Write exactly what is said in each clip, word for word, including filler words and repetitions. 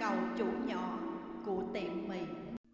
cậu chủ nhỏ của tiệm mì.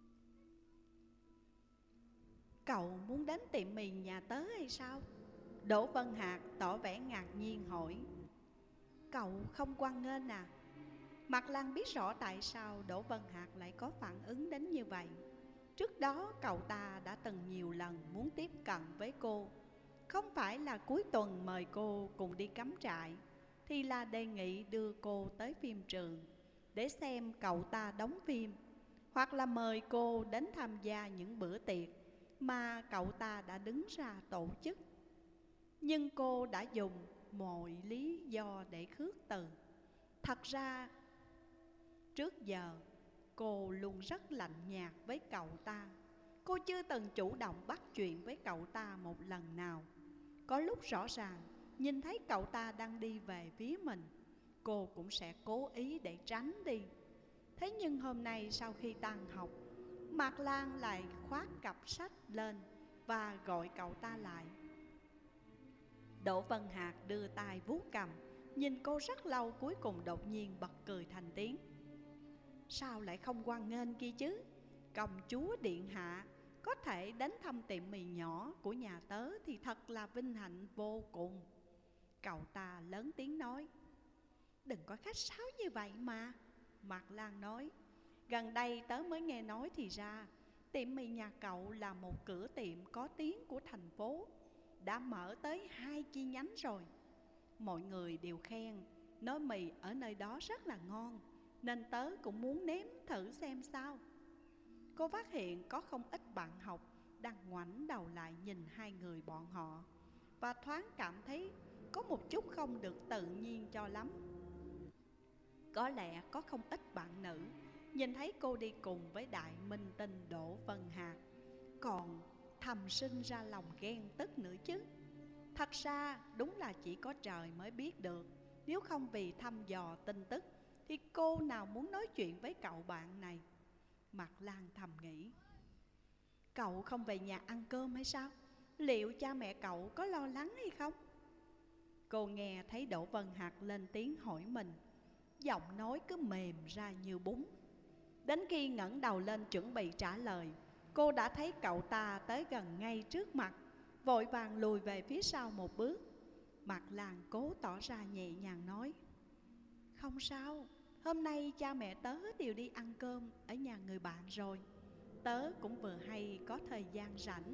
Cậu muốn đến tiệm mì nhà tớ hay sao? Đỗ Vân Hạc tỏ vẻ ngạc nhiên hỏi. Cậu không hoan nghênh à? Mạc Lan biết rõ tại sao Đỗ Vân Hạc lại có phản ứng đến như vậy. Trước đó cậu ta đã từng nhiều lần muốn tiếp cận với cô. Không phải là cuối tuần mời cô cùng đi cắm trại, thì là đề nghị đưa cô tới phim trường để xem cậu ta đóng phim, hoặc là mời cô đến tham gia những bữa tiệc mà cậu ta đã đứng ra tổ chức. Nhưng cô đã dùng mọi lý do để khước từ. Thật ra trước giờ cô luôn rất lạnh nhạt với cậu ta. Cô chưa từng chủ động bắt chuyện với cậu ta một lần nào. Có lúc rõ ràng nhìn thấy cậu ta đang đi về phía mình, cô cũng sẽ cố ý để tránh đi. Thế nhưng hôm nay sau khi tan học, Mạc Lan lại khoác cặp sách lên và gọi cậu ta lại. Đỗ Vân Hạc đưa tay vuốt cằm, nhìn cô rất lâu, cuối cùng đột nhiên bật cười thành tiếng. Sao lại không hoan nghênh kia chứ? Công chúa điện hạ có thể đến thăm tiệm mì nhỏ của nhà tớ thì thật là vinh hạnh vô cùng. Cậu ta lớn tiếng nói. Đừng có khách sáo như vậy mà, Mạc Lan nói. Gần đây tớ mới nghe nói thì ra tiệm mì nhà cậu là một cửa tiệm có tiếng của thành phố, đã mở tới hai chi nhánh rồi. Mọi người đều khen, nói mì ở nơi đó rất là ngon, nên tớ cũng muốn nếm thử xem sao. Cô phát hiện có không ít bạn học đang ngoảnh đầu lại nhìn hai người bọn họ, và thoáng cảm thấy có một chút không được tự nhiên cho lắm. Có lẽ có không ít bạn nữ nhìn thấy cô đi cùng với đại minh tinh Đỗ Vân Hạc còn thầm sinh ra lòng ghen tức nữa chứ. Thật ra đúng là chỉ có trời mới biết được. Nếu không vì thăm dò tin tức thì cô nào muốn nói chuyện với cậu bạn này. Mạc Lan thầm nghĩ. Cậu không về nhà ăn cơm hay sao? Liệu cha mẹ cậu có lo lắng hay không? Cô nghe thấy Đỗ Vân Hạc lên tiếng hỏi mình, giọng nói cứ mềm ra như bún. Đến khi ngẩng đầu lên chuẩn bị trả lời, cô đã thấy cậu ta tới gần ngay trước mặt, vội vàng lùi về phía sau một bước. Mạc Lan cố tỏ ra nhẹ nhàng nói. Không sao, hôm nay cha mẹ tớ đều đi ăn cơm ở nhà người bạn rồi. Tớ cũng vừa hay có thời gian rảnh.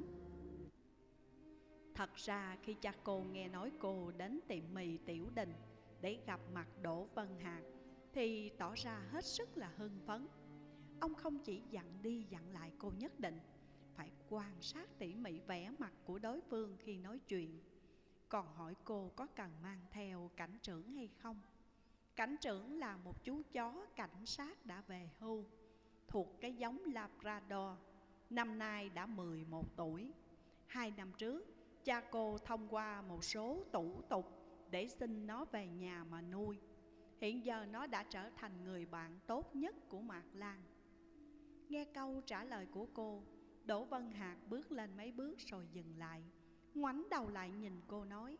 Thật ra khi cha cô nghe nói cô đến tiệm mì Tiểu Đình để gặp mặt Đỗ Vân Hạc thì tỏ ra hết sức là hưng phấn. Ông không chỉ dặn đi dặn lại cô nhất định phải quan sát tỉ mỉ vẻ mặt của đối phương khi nói chuyện, còn hỏi cô có cần mang theo cảnh trưởng hay không. Cảnh trưởng là một chú chó cảnh sát đã về hưu, thuộc cái giống Labrador, năm nay đã mười một tuổi. Hai năm trước, cha cô thông qua một số thủ tục để xin nó về nhà mà nuôi. Hiện giờ nó đã trở thành người bạn tốt nhất của Mạc Lan. Nghe câu trả lời của cô, Đỗ Vân Hạc bước lên mấy bước rồi dừng lại, ngoảnh đầu lại nhìn cô nói.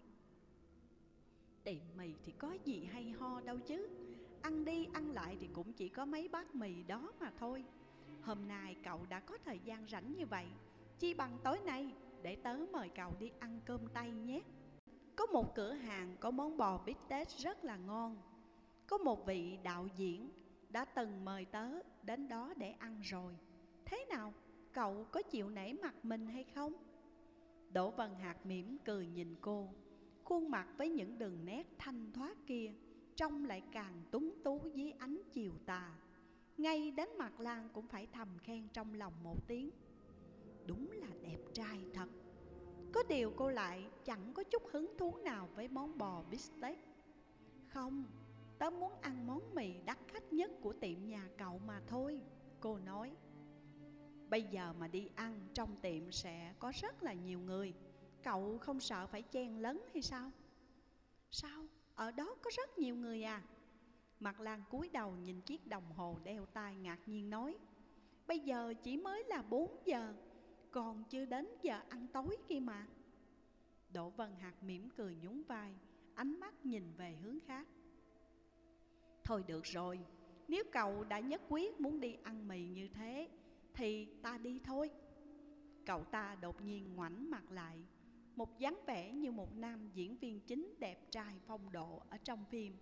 Tiệm mì thì có gì hay ho đâu chứ, ăn đi ăn lại thì cũng chỉ có mấy bát mì đó mà thôi. Hôm nay cậu đã có thời gian rảnh như vậy, chi bằng tối nay để tớ mời cậu đi ăn cơm Tây nhé. Có một cửa hàng có món bò bít tết rất là ngon. Có một vị đạo diễn đã từng mời tớ đến đó để ăn rồi. Thế nào, cậu có chịu nể mặt mình hay không? Đỗ Vân Hạc mỉm cười nhìn cô. Khuôn mặt với những đường nét thanh thoát kia trông lại càng tuấn tú dưới ánh chiều tà. Ngay đến Mạc Lan cũng phải thầm khen trong lòng một tiếng. Đúng là đẹp trai thật. Có điều cô lại chẳng có chút hứng thú nào với món bò bít tết. Không, tớ muốn ăn món mì đắt khách nhất của tiệm nhà cậu mà thôi, cô nói. Bây giờ mà đi ăn trong tiệm sẽ có rất là nhiều người, cậu không sợ phải chen lấn hay sao? Sao, ở đó có rất nhiều người à? Mạc Lan cúi đầu nhìn chiếc đồng hồ đeo tay ngạc nhiên nói. Bây giờ chỉ mới là bốn giờ, còn chưa đến giờ ăn tối kia mà. Đỗ Vân Hạc mỉm cười nhún vai, ánh mắt nhìn về hướng khác. Thôi được rồi, Nếu cậu đã nhất quyết muốn đi ăn mì như thế thì ta đi thôi. Cậu ta đột nhiên ngoảnh mặt lại, một dáng vẻ như một nam diễn viên chính đẹp trai phong độ ở trong phim.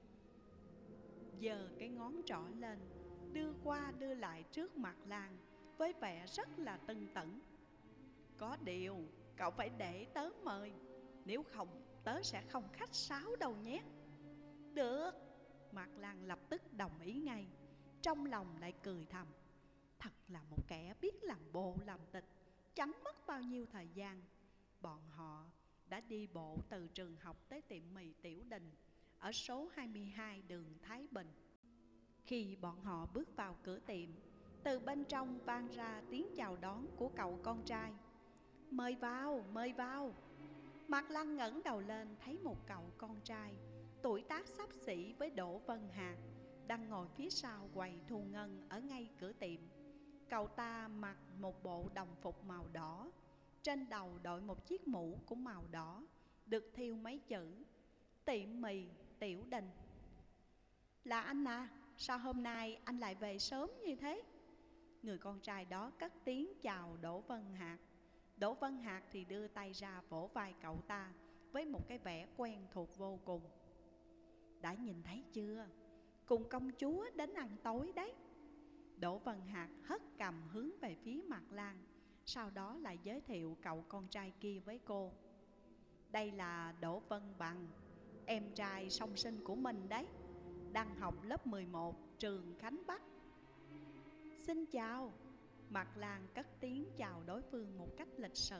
Giơ cái ngón trỏ lên, đưa qua đưa lại trước mặt Lan với vẻ rất là tưng tửng. Có điều cậu phải để tớ mời, nếu không tớ sẽ không khách sáo đâu nhé. Được. Mạc Lan lập tức đồng ý ngay, trong lòng lại cười thầm. Thật là một kẻ biết làm bộ làm tịch, chẳng mất bao nhiêu thời gian. Bọn họ đã đi bộ từ trường học tới tiệm mì Tiểu Đình ở số hai mươi hai đường Thái Bình. Khi bọn họ bước vào cửa tiệm, từ bên trong vang ra tiếng chào đón của cậu con trai. Mời vào, mời vào. Mạc Lan ngẩng đầu lên thấy một cậu con trai tuổi tác xấp xỉ với Đỗ Vân Hạc đang ngồi phía sau quầy thu ngân ở ngay cửa tiệm. Cậu ta mặc một bộ đồng phục màu đỏ, trên đầu đội một chiếc mũ cũng màu đỏ, được thêu mấy chữ tiệm mì Tiểu Đình. Là anh à, sao hôm nay anh lại về sớm như thế? Người con trai đó cất tiếng chào Đỗ Vân Hạc. Đỗ Vân Hạc thì đưa tay ra vỗ vai cậu ta với một cái vẻ quen thuộc vô cùng. Đã nhìn thấy chưa, cùng công chúa đến ăn tối đấy. Đỗ Vân Hạc hất cằm hướng về phía Mạc Lan, sau đó lại giới thiệu cậu con trai kia với cô. Đây là Đỗ Vân Bằng, em trai song sinh của mình đấy, đang học lớp mười một trường Khánh Bắc. Xin chào. Mạc Lan cất tiếng chào đối phương một cách lịch sự.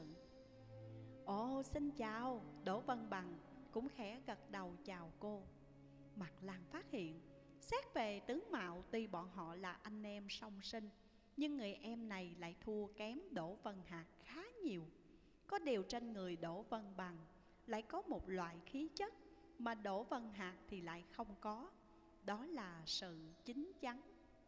Ồ, xin chào. Đỗ Vân Bằng cũng khẽ gật đầu chào cô. Mạc Lan phát hiện, xét về tướng mạo tuy bọn họ là anh em song sinh, nhưng người em này lại thua kém Đỗ Vân Hạc khá nhiều. Có điều trên người Đỗ Vân Bằng lại có một loại khí chất mà Đỗ Vân Hạc thì lại không có. Đó là sự chín chắn.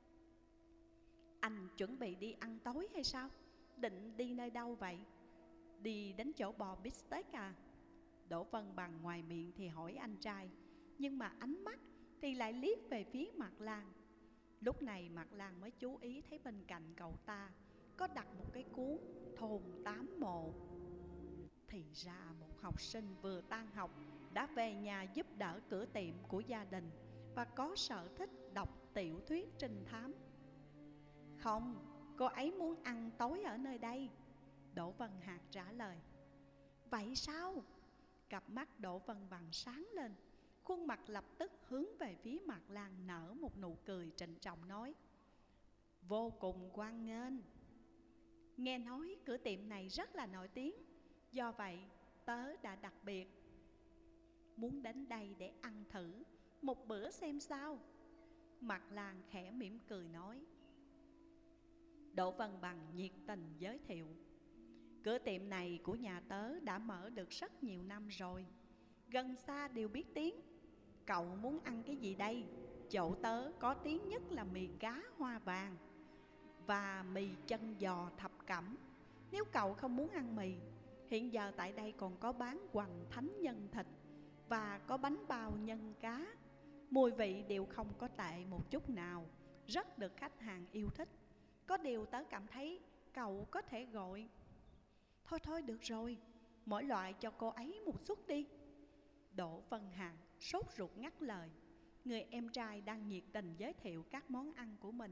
Anh chuẩn bị đi ăn tối hay sao? Định đi nơi đâu vậy? Đi đến chỗ bò bít tết à? Đỗ Vân Bằng ngoài miệng thì hỏi anh trai, nhưng mà ánh mắt thì lại liếc về phía Mạc Lan. Lúc này Mạc Lan mới chú ý thấy bên cạnh cậu ta có đặt một cái cuốn Thôn Tám Mộ. Thì ra một học sinh vừa tan học đã về nhà giúp đỡ cửa tiệm của gia đình và có sở thích đọc tiểu thuyết trinh thám. Không, cô ấy muốn ăn tối ở nơi đây. Đỗ Vân Hạc trả lời. Vậy sao? Cặp mắt Đỗ Vân Bằng sáng lên, khuôn mặt lập tức hướng về phía Mạc Lan nở một nụ cười trịnh trọng nói. Vô cùng hoan nghênh. Nghe nói cửa tiệm này rất là nổi tiếng, do vậy tớ đã đặc biệt muốn đến đây để ăn thử một bữa xem sao. Mạc Lan khẽ mỉm cười nói. Đỗ Vân Bằng nhiệt tình giới thiệu. Cửa tiệm này của nhà tớ đã mở được rất nhiều năm rồi, gần xa đều biết tiếng. Cậu muốn ăn cái gì đây? Chỗ tớ có tiếng nhất là mì cá hoa vàng và mì chân giò thập cẩm. Nếu cậu không muốn ăn mì, hiện giờ tại đây còn có bán hoành thánh nhân thịt và có bánh bao nhân cá. Mùi vị đều không có tệ một chút nào, rất được khách hàng yêu thích. Có điều tớ cảm thấy cậu có thể gọi. Thôi thôi được rồi, mỗi loại cho cô ấy một suất đi. Đỗ Vân Hạc sốt ruột ngắt lời. Người em trai đang nhiệt tình giới thiệu các món ăn của mình.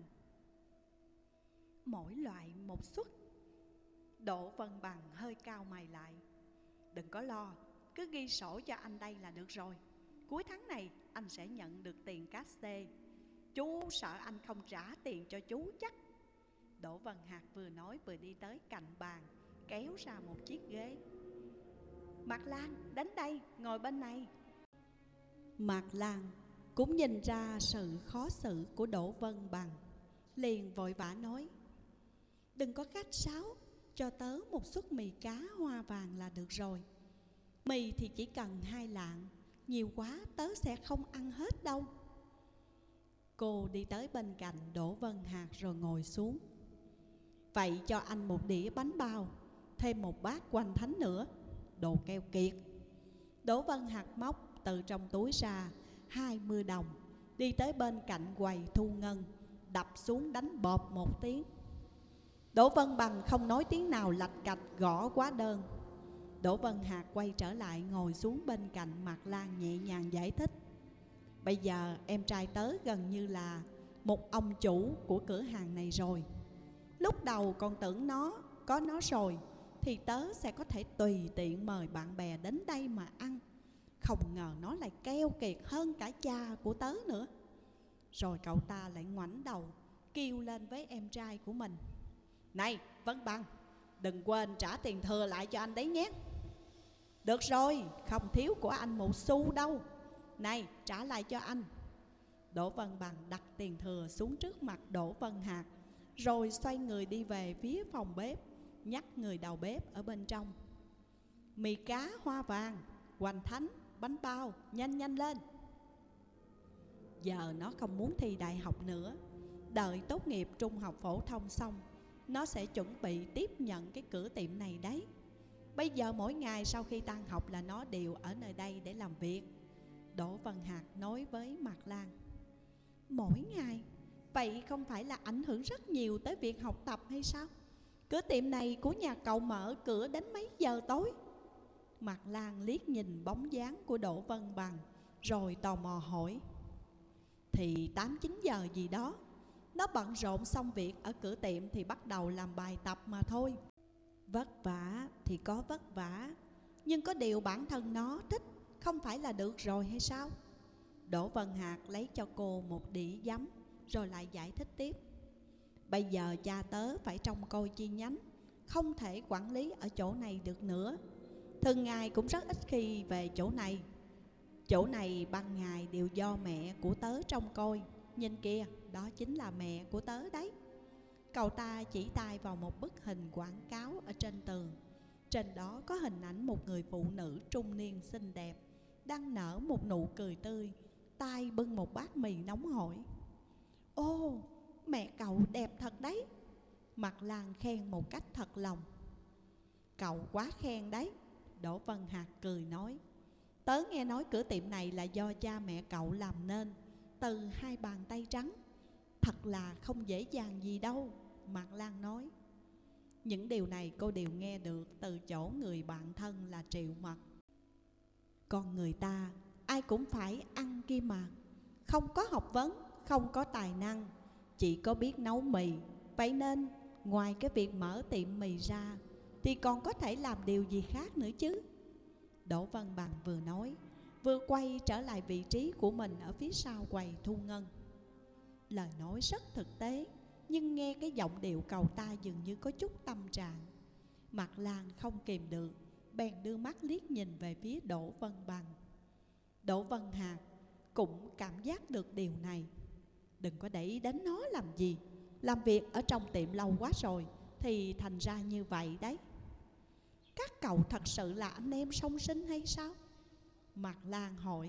Mỗi loại một suất. Đỗ Vân Bằng hơi cao mày lại. Đừng có lo, cứ ghi sổ cho anh đây là được rồi. Cuối tháng này anh sẽ nhận được tiền cát xê. Chú sợ anh không trả tiền cho chú chắc. Đỗ Vân Hạc vừa nói vừa đi tới cạnh bàn, kéo ra một chiếc ghế. Mạc Lan, đến đây, ngồi bên này. Mạc Lan cũng nhìn ra sự khó xử của Đỗ Vân Bằng, liền vội vã nói. Đừng có khách sáo, cho tớ một suất mì cá hoa vàng là được rồi. Mì thì chỉ cần hai lạng, nhiều quá tớ sẽ không ăn hết đâu. Cô đi tới bên cạnh Đỗ Vân Hạc rồi ngồi xuống. Vậy cho anh một đĩa bánh bao, thêm một bát hoành thánh nữa. Đồ keo kiệt. Đỗ Vân Hạc móc từ trong túi ra hai mươi đồng, đi tới bên cạnh quầy thu ngân, đập xuống đánh bộp một tiếng. Đỗ Vân Bằng không nói tiếng nào, lạch cạch gõ quá đơn. Đỗ Vân Hạc quay trở lại ngồi xuống bên cạnh Mạc Lan, nhẹ nhàng giải thích. Bây giờ em trai tớ gần như là một ông chủ của cửa hàng này rồi. Lúc đầu còn tưởng nó có nó rồi thì tớ sẽ có thể tùy tiện mời bạn bè đến đây mà ăn. Không ngờ nó lại keo kiệt hơn cả cha của tớ nữa. Rồi cậu ta lại ngoảnh đầu kêu lên với em trai của mình. Này Vân Bằng, đừng quên trả tiền thừa lại cho anh đấy nhé. Được rồi, không thiếu của anh một xu đâu. Này, trả lại cho anh. Đỗ Vân Bằng đặt tiền thừa xuống trước mặt Đỗ Vân Hạc, rồi xoay người đi về phía phòng bếp, nhắc người đầu bếp ở bên trong. Mì cá hoa vàng, hoành thánh, bánh bao, nhanh nhanh lên. Giờ nó không muốn thi đại học nữa. Đợi tốt nghiệp trung học phổ thông xong, nó sẽ chuẩn bị tiếp nhận cái cửa tiệm này đấy. Bây giờ mỗi ngày sau khi tan học là nó đều ở nơi đây để làm việc. Đỗ Vân Hạc nói với Mạc Lan. Mỗi ngày? Vậy không phải là ảnh hưởng rất nhiều tới việc học tập hay sao? Cửa tiệm này của nhà cậu mở cửa đến mấy giờ tối? Mạc Lan liếc nhìn bóng dáng của Đỗ Vân Bằng, rồi tò mò hỏi. Thì tám chín giờ gì đó. Nó bận rộn xong việc ở cửa tiệm thì bắt đầu làm bài tập mà thôi. Vất vả thì có vất vả, nhưng có điều bản thân nó thích không phải là được rồi hay sao? Đỗ Vân Hạc lấy cho cô một đĩa giấm, rồi lại giải thích tiếp. Bây giờ cha tớ phải trông coi chi nhánh, không thể quản lý ở chỗ này được nữa. Thường ngày cũng rất ít khi về chỗ này. Chỗ này ban ngày đều do mẹ của tớ trông coi. Nhìn kia, đó chính là mẹ của tớ đấy. Cậu ta chỉ tay vào một bức hình quảng cáo ở trên tường. Trên đó có hình ảnh một người phụ nữ trung niên xinh đẹp, đang nở một nụ cười tươi, tay bưng một bát mì nóng hổi. Ô, mẹ cậu đẹp thật đấy. Mạc Lan khen một cách thật lòng. Cậu quá khen đấy. Đỗ Vân Hạc cười nói. Tớ nghe nói cửa tiệm này là do cha mẹ cậu làm nên, từ hai bàn tay trắng. Thật là không dễ dàng gì đâu, Mạc Lan nói. Những điều này cô đều nghe được từ chỗ người bạn thân là Triệu Mật. Con người ta ai cũng phải ăn kia mà. Không có học vấn, không có tài năng, chỉ có biết nấu mì. Vậy nên ngoài cái việc mở tiệm mì ra thì còn có thể làm điều gì khác nữa chứ? Đỗ Vân Bằng vừa nói, vừa quay trở lại vị trí của mình ở phía sau quầy thu ngân. Lời nói rất thực tế, nhưng nghe cái giọng điệu cậu ta dường như có chút tâm trạng. Mạc Lan không kìm được, bèn đưa mắt liếc nhìn về phía Đỗ Vân Bằng. Đỗ Vân Hạc cũng cảm giác được điều này. Đừng có để ý đến nó làm gì. Làm việc ở trong tiệm lâu quá rồi thì thành ra như vậy đấy. Các cậu thật sự là anh em song sinh hay sao? Mạc Lan hỏi.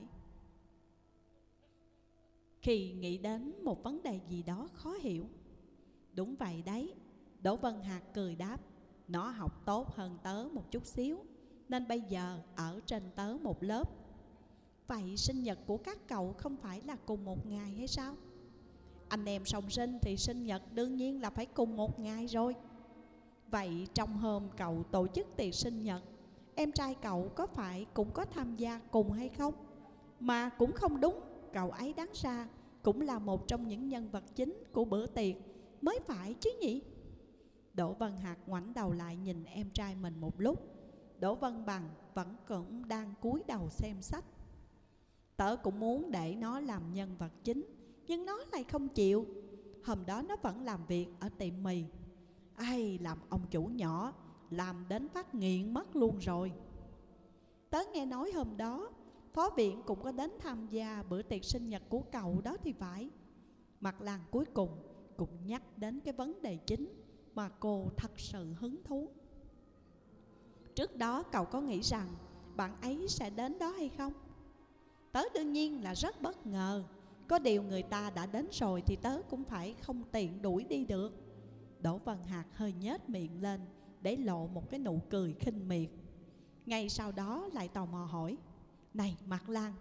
Khi nghĩ đến một vấn đề gì đó khó hiểu. Đúng vậy đấy, Đỗ Vân Hạc cười đáp. Nó học tốt hơn tớ một chút xíu, nên bây giờ ở trên tớ một lớp. Vậy sinh nhật của các cậu không phải là cùng một ngày hay sao? Anh em song sinh thì sinh nhật đương nhiên là phải cùng một ngày rồi. Vậy trong hôm cậu tổ chức tiệc sinh nhật, em trai cậu có phải cũng có tham gia cùng hay không? Mà cũng không đúng, cậu ấy đáng ra cũng là một trong những nhân vật chính của bữa tiệc mới phải chứ nhỉ? Đỗ Vân Hạc ngoảnh đầu lại nhìn em trai mình một lúc. Đỗ Vân Bằng vẫn cũng đang cúi đầu xem sách. Tớ cũng muốn để nó làm nhân vật chính, nhưng nó lại không chịu. Hôm đó nó vẫn làm việc ở tiệm mì. Ai, làm ông chủ nhỏ, làm đến phát nghiện mất luôn rồi. Tớ nghe nói hôm đó phó viện cũng có đến tham gia bữa tiệc sinh nhật của cậu đó thì phải. Mạc Lan cuối cùng cũng nhắc đến cái vấn đề chính mà cô thật sự hứng thú. Trước đó cậu có nghĩ rằng bạn ấy sẽ đến đó hay không? Tớ đương nhiên là rất bất ngờ. Có điều người ta đã đến rồi thì tớ cũng phải không tiện đuổi đi được. Đỗ Vân Hạc hơi nhếch miệng lên để lộ một cái nụ cười khinh miệt. Ngay sau đó lại tò mò hỏi. Này Mạc Lan,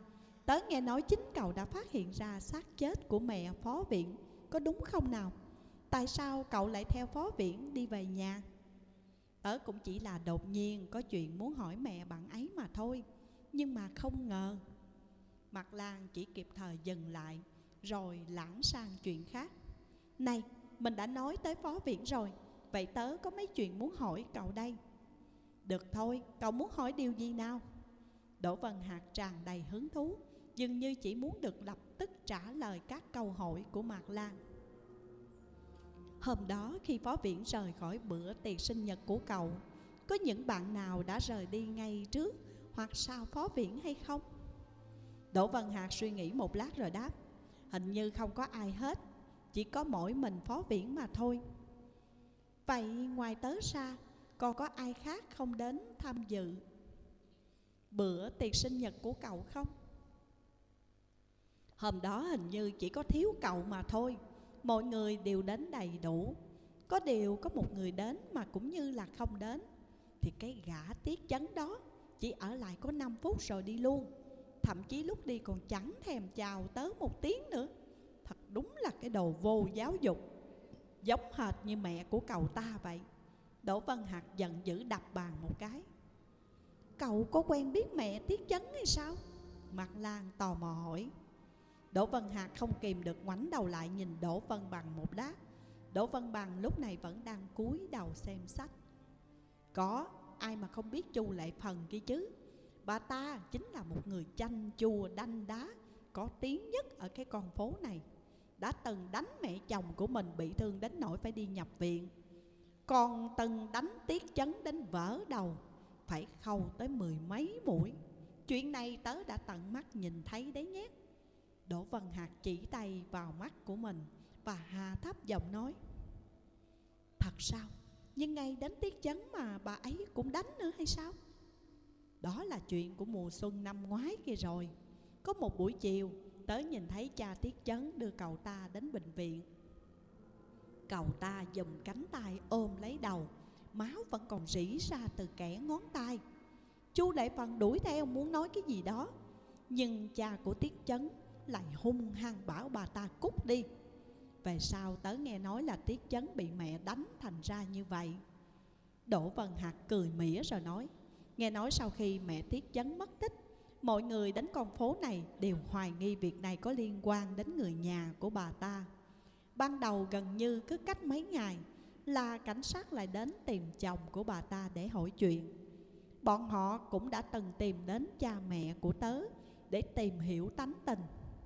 Tớ nghe nói chính cậu đã phát hiện ra xác chết của mẹ Phó Viễn, có đúng không nào? Tại sao cậu lại theo Phó Viễn đi về nhà? Tớ cũng chỉ là đột nhiên có chuyện muốn hỏi mẹ bạn ấy mà thôi. Nhưng mà không ngờ. Mặt Lan chỉ kịp thời dừng lại, rồi lãng sang chuyện khác. Này, mình đã nói tới Phó Viễn rồi, vậy tớ có mấy chuyện muốn hỏi cậu đây. Được thôi, cậu muốn hỏi điều gì nào? Đỗ Vân Hạc tràn đầy hứng thú, dường như chỉ muốn được lập tức trả lời các câu hỏi của Mạc Lan. Hôm đó khi Phó Viễn rời khỏi bữa tiệc sinh nhật của cậu, có những bạn nào đã rời đi ngay trước hoặc sau Phó Viễn hay không? Đỗ Vân Hạc suy nghĩ một lát rồi đáp: hình như không có ai hết, chỉ có mỗi mình Phó Viễn mà thôi. Vậy ngoài tớ ra, còn có ai khác không đến tham dự bữa tiệc sinh nhật của cậu không? Hôm đó hình như chỉ có thiếu cậu mà thôi. Mọi người đều đến đầy đủ. Có điều có một người đến mà cũng như là không đến. Thì cái gã Tiết Chấn đó chỉ ở lại có năm phút rồi đi luôn. Thậm chí lúc đi còn chẳng thèm chào tớ một tiếng nữa. Thật đúng là cái đồ vô giáo dục, giống hệt như mẹ của cậu ta vậy. Đỗ Vân Hạc giận dữ đập bàn một cái. Cậu có quen biết mẹ Tiết Chấn hay sao? Mạc Lan tò mò hỏi. Đỗ Vân Hạc không kìm được ngoảnh đầu lại nhìn Đỗ Vân Bằng một lát. Đỗ Vân Bằng lúc này vẫn đang cúi đầu xem sách. Có, ai mà không biết Chu Lệ Phần kia chứ. Bà ta chính là một người chanh chua đanh đá, có tiếng nhất ở cái con phố này. Đã từng đánh mẹ chồng của mình bị thương đến nỗi phải đi nhập viện, còn từng đánh Tiết Chấn đến vỡ đầu, phải khâu tới mười mấy mũi. Chuyện này tớ đã tận mắt nhìn thấy đấy nhé. Đỗ Vân Hạc chỉ tay vào mắt của mình và hạ thấp giọng nói: thật sao? Nhưng ngay đến Tiết Chấn mà bà ấy cũng đánh nữa hay sao? Đó là chuyện của mùa xuân năm ngoái kia rồi. Có một buổi chiều, tớ nhìn thấy cha Tiết Chấn đưa cậu ta đến bệnh viện. Cậu ta dùng cánh tay ôm lấy đầu, máu vẫn còn rỉ ra từ kẽ ngón tay. Chu Lệ Phần đuổi theo muốn nói cái gì đó, nhưng cha của Tiết Chấn lại hung hăng bảo bà ta cút đi. Về sau tớ nghe nói là Tiết Chấn bị mẹ đánh thành ra như vậy. Đỗ Vân Hạc cười mỉa rồi nói: nghe nói sau khi mẹ Tiết Chấn mất tích, mọi người đến con phố này đều hoài nghi việc này có liên quan đến người nhà của bà ta. Ban đầu gần như cứ cách mấy ngày là cảnh sát lại đến tìm chồng của bà ta để hỏi chuyện. Bọn họ cũng đã từng tìm đến cha mẹ của tớ để tìm hiểu tánh tình.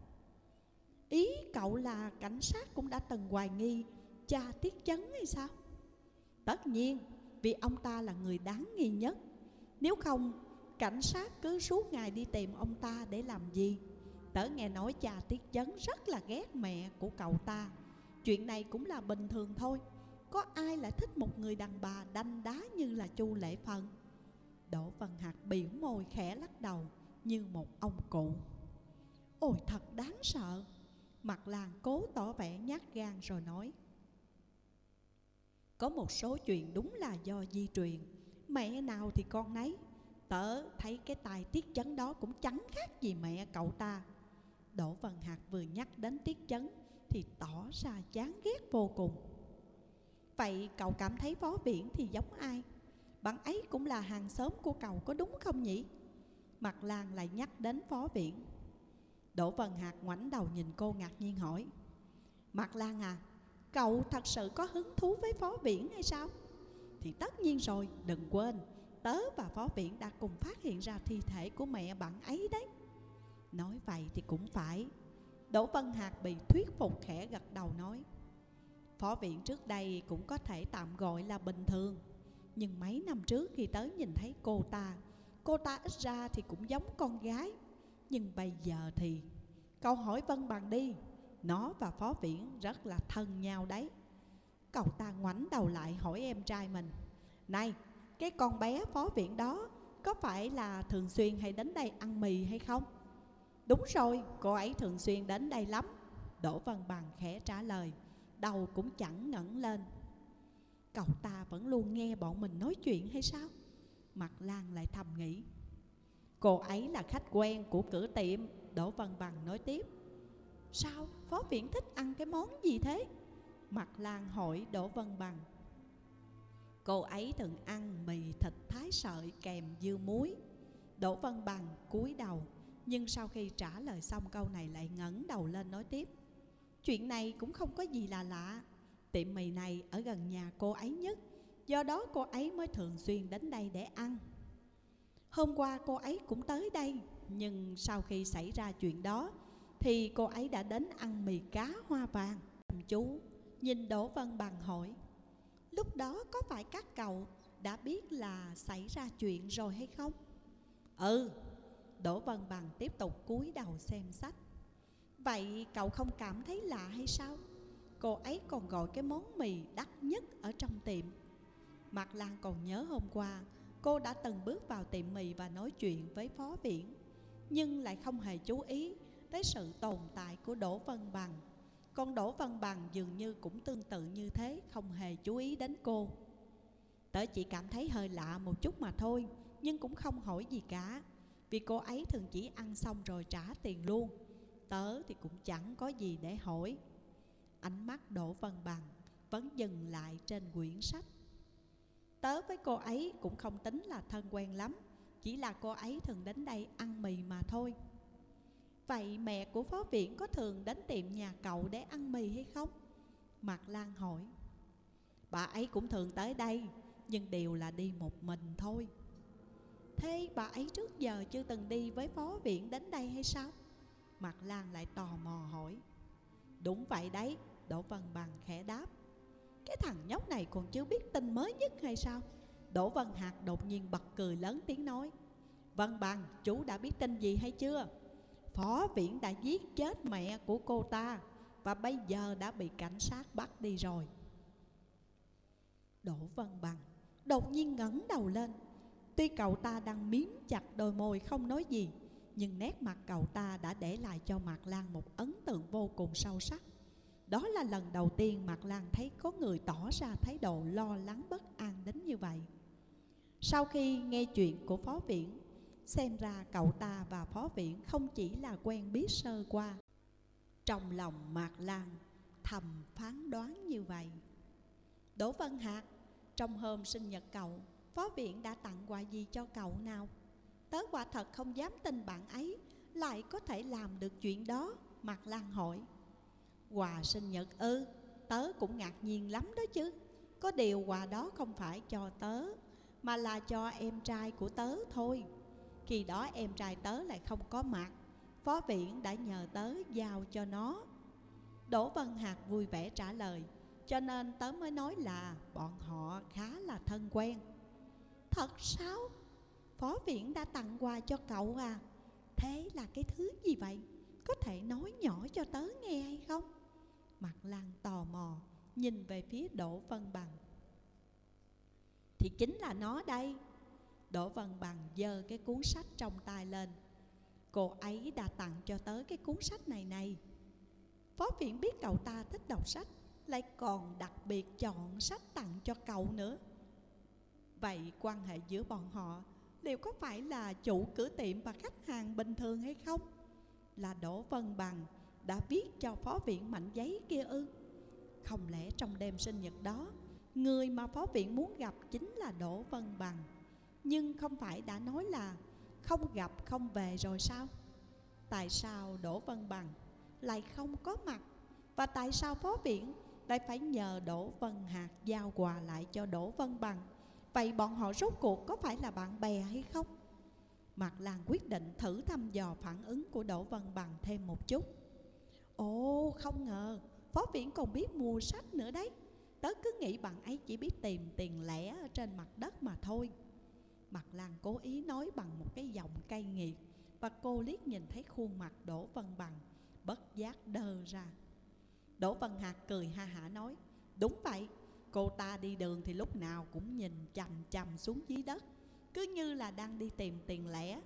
Ý cậu là cảnh sát cũng đã từng hoài nghi cha Tiết Chấn hay sao? Tất nhiên, vì ông ta là người đáng nghi nhất. Nếu không, cảnh sát cứ suốt ngày đi tìm ông ta để làm gì? Tớ nghe nói cha Tiết Chấn rất là ghét mẹ của cậu ta. Chuyện này cũng là bình thường thôi. Có ai lại thích một người đàn bà đanh đá như là Chu Lệ Phần? Đỗ Vân Hạc biểu môi khẽ lắc đầu như một ông cụ. Ôi thật đáng sợ. Mặt Lan cố tỏ vẻ nhát gan rồi nói: có một số chuyện đúng là do di truyền, mẹ nào thì con nấy. Tớ thấy cái tài Tiết Chấn đó cũng chẳng khác gì mẹ cậu ta. Đỗ Vân Hạc vừa nhắc đến Tiết Chấn thì tỏ ra chán ghét vô cùng. Vậy cậu cảm thấy Phó Viễn thì giống ai? Bạn ấy cũng là hàng xóm của cậu có đúng không nhỉ? Mặt Lan lại nhắc đến Phó Viễn. Đỗ Vân Hạc ngoảnh đầu nhìn cô ngạc nhiên hỏi: Mặt Lan à, cậu thật sự có hứng thú với Phó Viễn hay sao? Thì tất nhiên rồi, đừng quên tớ và Phó Viễn đã cùng phát hiện ra thi thể của mẹ bạn ấy đấy. Nói vậy thì cũng phải. Đỗ Vân Hạc bị thuyết phục khẽ gật đầu nói: Phó Viễn trước đây cũng có thể tạm gọi là bình thường. Nhưng mấy năm trước khi tớ nhìn thấy cô ta, cô ta ít ra thì cũng giống con gái. Nhưng bây giờ thì... Cậu hỏi Vân Bằng đi, nó và Phó Viễn rất là thân nhau đấy. Cậu ta ngoảnh đầu lại hỏi em trai mình: Này, cái con bé Phó Viễn đó có phải là thường xuyên hay đến đây ăn mì hay không? Đúng rồi, cô ấy thường xuyên đến đây lắm. Đỗ Vân Bằng khẽ trả lời, đầu cũng chẳng ngẩng lên. Cậu ta vẫn luôn nghe bọn mình nói chuyện hay sao? Mặt Lan lại thầm nghĩ. Cô ấy là khách quen của cửa tiệm, Đỗ Văn Bằng nói tiếp: Sao Phó Viễn thích ăn cái món gì thế? Mạc Lan hỏi Đỗ Văn Bằng. Cô ấy thường ăn mì thịt thái sợi kèm dưa muối. Đỗ Văn Bằng cúi đầu, nhưng sau khi trả lời xong câu này lại ngẩng đầu lên nói tiếp: Chuyện này cũng không có gì là lạ. Tiệm mì này ở gần nhà cô ấy nhất, do đó cô ấy mới thường xuyên đến đây để ăn. Hôm qua cô ấy cũng tới đây, nhưng sau khi xảy ra chuyện đó thì cô ấy đã đến ăn mì cá hoa vàng. Chú nhìn Đỗ Văn Bằng hỏi: Lúc đó có phải các cậu đã biết là xảy ra chuyện rồi hay không? Ừ. Đỗ Văn Bằng tiếp tục cúi đầu xem sách. Vậy cậu không cảm thấy lạ hay sao? Cô ấy còn gọi cái món mì đắt nhất ở trong tiệm. Mạc Lan còn nhớ hôm qua cô đã từng bước vào tiệm mì và nói chuyện với Phó Viễn, nhưng lại không hề chú ý tới sự tồn tại của Đỗ Văn Bằng. Còn Đỗ Văn Bằng dường như cũng tương tự như thế, không hề chú ý đến cô. Tớ chỉ cảm thấy hơi lạ một chút mà thôi, nhưng cũng không hỏi gì cả, vì cô ấy thường chỉ ăn xong rồi trả tiền luôn. Tớ thì cũng chẳng có gì để hỏi. Ánh mắt Đỗ Văn Bằng vẫn dừng lại trên quyển sách. Tớ với cô ấy cũng không tính là thân quen lắm, chỉ là cô ấy thường đến đây ăn mì mà thôi. Vậy mẹ của Phó Viễn có thường đến tiệm nhà cậu để ăn mì hay không? Mạc Lan hỏi. Bà ấy cũng thường tới đây, nhưng đều là đi một mình thôi. Thế bà ấy trước giờ chưa từng đi với Phó Viễn đến đây hay sao? Mạc Lan lại tò mò hỏi. Đúng vậy đấy, Đỗ Văn Bằng khẽ đáp. Cái thằng nhóc này còn chưa biết tin mới nhất hay sao? Đỗ Văn Hạc đột nhiên bật cười lớn tiếng nói: Văn Bằng, chú đã biết tin gì hay chưa? Phó Viễn đã giết chết mẹ của cô ta, và bây giờ đã bị cảnh sát bắt đi rồi. Đỗ Văn Bằng đột nhiên ngẩng đầu lên. Tuy cậu ta đang miếm chặt đôi môi không nói gì, nhưng nét mặt cậu ta đã để lại cho Mạc Lan một ấn tượng vô cùng sâu sắc. Đó là lần đầu tiên Mạc Lan thấy có người tỏ ra thái độ lo lắng bất an đến như vậy. Sau khi nghe chuyện của Phó Viễn, xem ra cậu ta và Phó Viễn không chỉ là quen biết sơ qua. Trong lòng Mạc Lan thầm phán đoán như vậy. Đỗ Văn Hạc, trong hôm sinh nhật cậu, Phó Viễn đã tặng quà gì cho cậu nào? Tớ quả thật không dám tin bạn ấy lại có thể làm được chuyện đó, Mạc Lan hỏi. Quà sinh nhật ư? Tớ cũng ngạc nhiên lắm đó chứ. Có điều quà đó không phải cho tớ, mà là cho em trai của tớ thôi. Khi đó em trai tớ lại không có mặt, Phó Viễn đã nhờ tớ giao cho nó. Đỗ Văn Hạc vui vẻ trả lời. Cho nên tớ mới nói là bọn họ khá là thân quen. Thật sao? Phó Viễn đã tặng quà cho cậu à? Thế là cái thứ gì vậy? Có thể nói nhỏ cho tớ nghe hay không? Mạc Lan tò mò nhìn về phía Đỗ Văn Bằng. Thì chính là nó đây. Đỗ Văn Bằng giơ cái cuốn sách trong tay lên. Cô ấy đã tặng cho tớ cái cuốn sách này này. Phó Viễn biết cậu ta thích đọc sách, lại còn đặc biệt chọn sách tặng cho cậu nữa. Vậy quan hệ giữa bọn họ liệu có phải là chủ cửa tiệm và khách hàng bình thường hay không? Là Đỗ Văn Bằng đã viết cho Phó Viễn mảnh giấy kia ư? Không lẽ trong đêm sinh nhật đó, người mà Phó Viễn muốn gặp chính là Đỗ Văn Bằng? Nhưng không phải đã nói là không gặp không về rồi sao? Tại sao Đỗ Văn Bằng lại không có mặt? Và tại sao Phó Viễn lại phải nhờ Đỗ Văn Hạc giao quà lại cho Đỗ Văn Bằng? Vậy bọn họ rốt cuộc có phải là bạn bè hay không? Mạc Lan quyết định thử thăm dò phản ứng của Đỗ Văn Bằng thêm một chút. Ồ, không ngờ Phó Viễn còn biết mua sách nữa đấy. Tớ cứ nghĩ bạn ấy chỉ biết tìm tiền lẻ ở trên mặt đất mà thôi. Mạc Lan cố ý nói bằng một cái giọng cay nghiệt, và cô liếc nhìn thấy khuôn mặt Đỗ Văn Bằng bất giác đơ ra. Đỗ Văn Hạc cười ha hả nói: Đúng vậy, cô ta đi đường thì lúc nào cũng nhìn chằm chằm xuống dưới đất, cứ như là đang đi tìm tiền lẻ.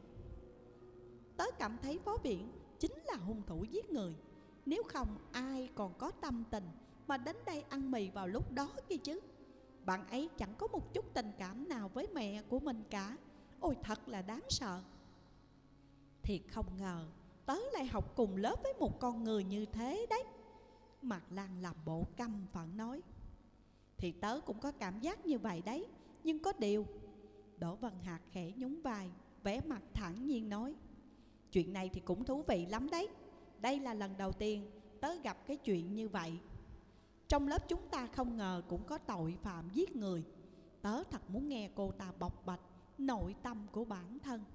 Tớ cảm thấy Phó Viễn chính là hung thủ giết người. Nếu không ai còn có tâm tình mà đến đây ăn mì vào lúc đó kia chứ. Bạn ấy chẳng có một chút tình cảm nào với mẹ của mình cả. Ôi thật là đáng sợ. Thiệt không ngờ tớ lại học cùng lớp với một con người như thế đấy. Mạc Lan làm bộ căm phẫn nói. Thì tớ cũng có cảm giác như vậy đấy. Nhưng có điều. Đỗ Văn Hạc khẽ nhún vai, vẻ mặt thản nhiên nói. Chuyện này thì cũng thú vị lắm đấy. Đây là lần đầu tiên tớ gặp cái chuyện như vậy. Trong lớp chúng ta không ngờ cũng có tội phạm giết người. Tớ thật muốn nghe cô ta bộc bạch nội tâm của bản thân.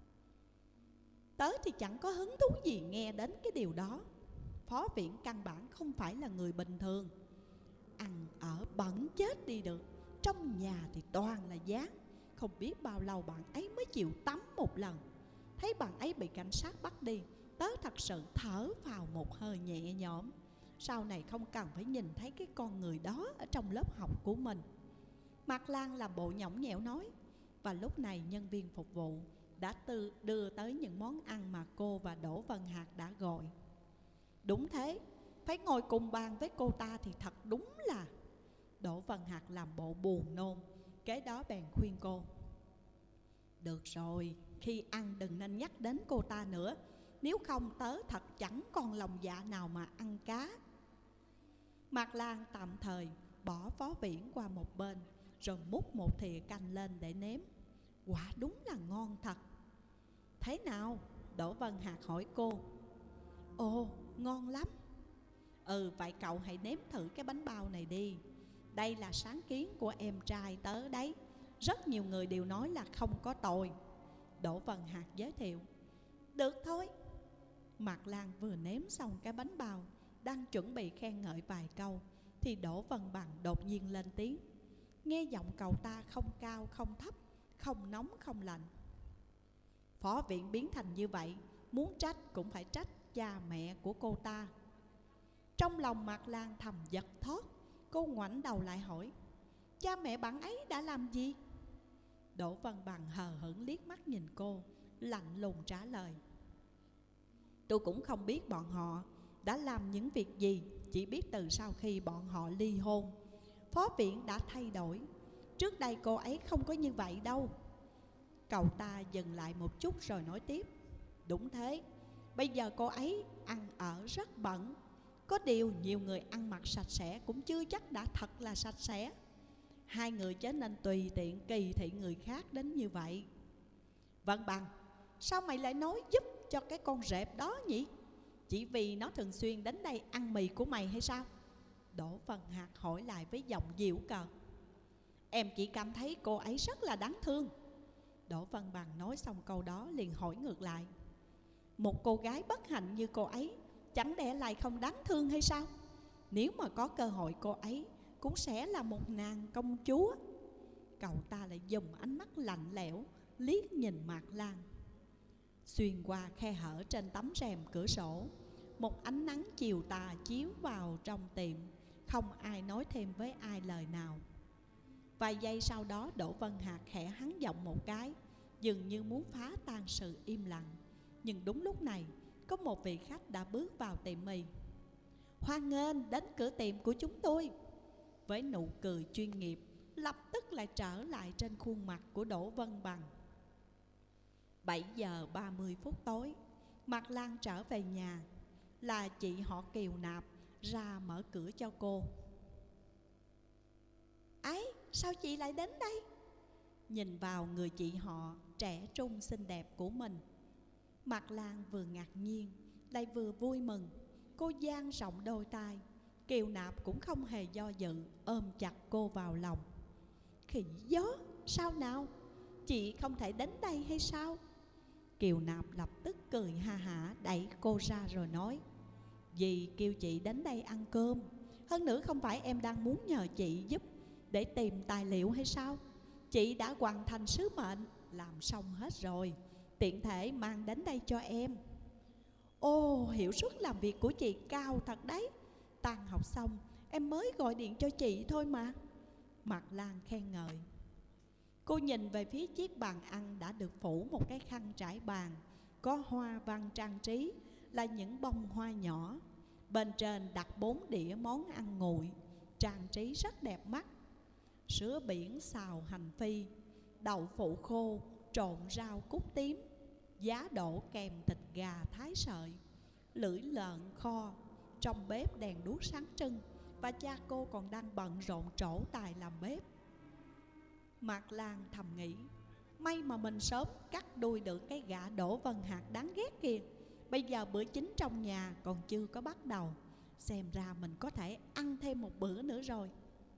Tớ thì chẳng có hứng thú gì nghe đến cái điều đó. Phó Viễn căn bản không phải là người bình thường. Ăn ở bẩn chết đi được. Trong nhà thì toàn là dán. Không biết bao lâu bạn ấy mới chịu tắm một lần. Thấy bạn ấy bị cảnh sát bắt đi, tớ thật sự thở vào một hơi nhẹ nhõm. Sau này không cần phải nhìn thấy cái con người đó ở trong lớp học của mình. Mạc Lan làm bộ nhõng nhẽo nói. Và lúc này nhân viên phục vụ đã tư đưa tới những món ăn mà cô và Đỗ Văn Hạc đã gọi. Đúng thế, phải ngồi cùng bàn với cô ta thì thật đúng là. Đỗ Văn Hạc làm bộ buồn nôn, kế đó bèn khuyên cô. Được rồi, khi ăn đừng nên nhắc đến cô ta nữa. Nếu không tớ thật chẳng còn lòng dạ nào mà ăn cá. Mạc Lan tạm thời bỏ Phó Viễn qua một bên, rồi múc một thìa canh lên để nếm. Quả đúng là ngon thật. Thế nào? Đỗ Văn Hạc hỏi cô. Ồ, ngon lắm. Ừ, vậy cậu hãy nếm thử cái bánh bao này đi. Đây là sáng kiến của em trai tớ đấy. Rất nhiều người đều nói là không có tồi. Đỗ Văn Hạc giới thiệu. Được thôi. Mạc Lan vừa nếm xong cái bánh bao, đang chuẩn bị khen ngợi vài câu, thì Đỗ Văn Bằng đột nhiên lên tiếng. Nghe giọng cậu ta không cao không thấp, không nóng không lạnh. Phó Viễn biến thành như vậy, muốn trách cũng phải trách cha mẹ của cô ta. Trong lòng Mạc Lan thầm giật thót. Cô ngoảnh đầu lại hỏi. Cha mẹ bạn ấy đã làm gì? Đỗ Văn Bằng hờ hững liếc mắt nhìn cô, lạnh lùng trả lời. Tôi cũng không biết bọn họ đã làm những việc gì. Chỉ biết từ sau khi bọn họ ly hôn, Phó Viễn đã thay đổi. Trước đây cô ấy không có như vậy đâu. Cậu ta dừng lại một chút rồi nói tiếp. Đúng thế, bây giờ cô ấy ăn ở rất bẩn. Có điều nhiều người ăn mặc sạch sẽ cũng chưa chắc đã thật là sạch sẽ. Hai người chớ nên tùy tiện kỳ thị người khác đến như vậy. Văn Bằng, sao mày lại nói giúp cho cái con rệp đó nhỉ? Chỉ vì nó thường xuyên đến đây ăn mì của mày hay sao? Đỗ Văn Hạc hỏi lại với giọng giễu cợt. Em chỉ cảm thấy cô ấy rất là đáng thương. Đỗ Văn Bằng nói xong câu đó liền hỏi ngược lại. Một cô gái bất hạnh như cô ấy chẳng lẽ lại không đáng thương hay sao? Nếu mà có cơ hội cô ấy cũng sẽ là một nàng công chúa. Cậu ta lại dùng ánh mắt lạnh lẽo liếc nhìn Mạc Lan. Xuyên qua khe hở trên tấm rèm cửa sổ, một ánh nắng chiều tà chiếu vào trong tiệm. Không ai nói thêm với ai lời nào. Vài giây sau đó Đỗ Văn Hạc khẽ hắn giọng một cái, dường như muốn phá tan sự im lặng. Nhưng đúng lúc này có một vị khách đã bước vào tiệm mì. Hoan nghênh đến cửa tiệm của chúng tôi. Với nụ cười chuyên nghiệp lập tức lại trở lại trên khuôn mặt của Đỗ Văn Bằng. Bảy giờ ba mươi phút tối, Mạc Lan trở về nhà. Là chị họ Kiều Nạp ra mở cửa cho cô. Ấy, sao chị lại đến đây? Nhìn vào người chị họ trẻ trung xinh đẹp của mình, Mạc Lan vừa ngạc nhiên lại vừa vui mừng. Cô dang rộng đôi tay. Kiều Nạp cũng không hề do dự, ôm chặt cô vào lòng. Khỉ gió, sao nào? Chị không thể đến đây hay sao? Kiều Nạp lập tức cười ha hả đẩy cô ra rồi nói. Dì kêu chị đến đây ăn cơm. Hơn nữa không phải em đang muốn nhờ chị giúp để tìm tài liệu hay sao? Chị đã hoàn thành sứ mệnh, làm xong hết rồi, tiện thể mang đến đây cho em. Ồ, hiệu suất làm việc của chị cao thật đấy. Tan học xong em mới gọi điện cho chị thôi mà. Mạc Lan khen ngợi. Cô nhìn về phía chiếc bàn ăn đã được phủ một cái khăn trải bàn, có hoa văn trang trí là những bông hoa nhỏ. Bên trên đặt bốn đĩa món ăn nguội, trang trí rất đẹp mắt. Sứa biển xào hành phi, đậu phụ khô trộn rau cúc tím, giá đỗ kèm thịt gà thái sợi, lưỡi lợn kho. Trong bếp đèn đuốc sáng trưng, và cha cô còn đang bận rộn trổ tài làm bếp. Mạc Lan thầm nghĩ, may mà mình sớm cắt đuôi được cái gã Đỗ Vân Hạc đáng ghét kìa. Bây giờ bữa chính trong nhà còn chưa có bắt đầu, xem ra mình có thể ăn thêm một bữa nữa rồi.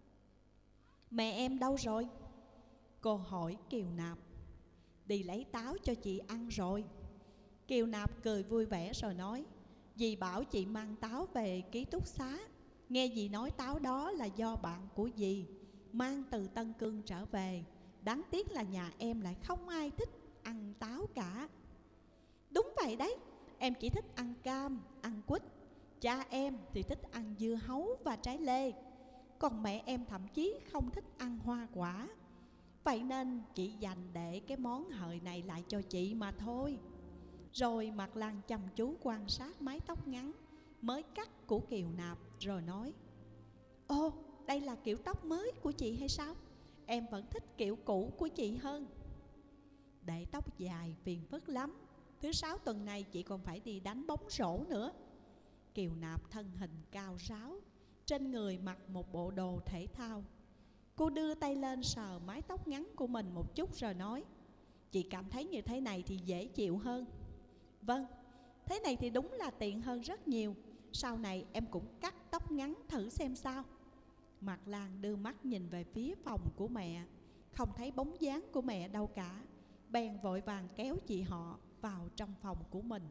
Mẹ em đâu rồi? Cô hỏi Kiều Nạp. Đi lấy táo cho chị ăn rồi. Kiều Nạp cười vui vẻ rồi nói, dì bảo chị mang táo về ký túc xá. Nghe dì nói táo đó là do bạn của dì mang từ Tân Cương trở về. Đáng tiếc là nhà em lại không ai thích ăn táo cả. Đúng vậy đấy, em chỉ thích ăn cam, ăn quýt. Cha em thì thích ăn dưa hấu và trái lê. Còn mẹ em thậm chí không thích ăn hoa quả. Vậy nên chị dành để cái món hời này lại cho chị mà thôi. Rồi Mạc Lan chăm chú quan sát mái tóc ngắn mới cắt của Kiều Nạp rồi nói, ô, đây là kiểu tóc mới của chị hay sao? Em vẫn thích kiểu cũ của chị hơn. Để tóc dài phiền phức lắm. Thứ sáu tuần này chị còn phải đi đánh bóng rổ nữa. Kiều Nạp thân hình cao ráo, trên người mặc một bộ đồ thể thao. Cô đưa tay lên sờ mái tóc ngắn của mình một chút rồi nói, chị cảm thấy như thế này thì dễ chịu hơn. Vâng, thế này thì đúng là tiện hơn rất nhiều. Sau này em cũng cắt tóc ngắn thử xem sao. Mạc Lan đưa mắt nhìn về phía phòng của mẹ, không thấy bóng dáng của mẹ đâu cả. Bèn vội vàng kéo chị họ vào trong phòng của mình.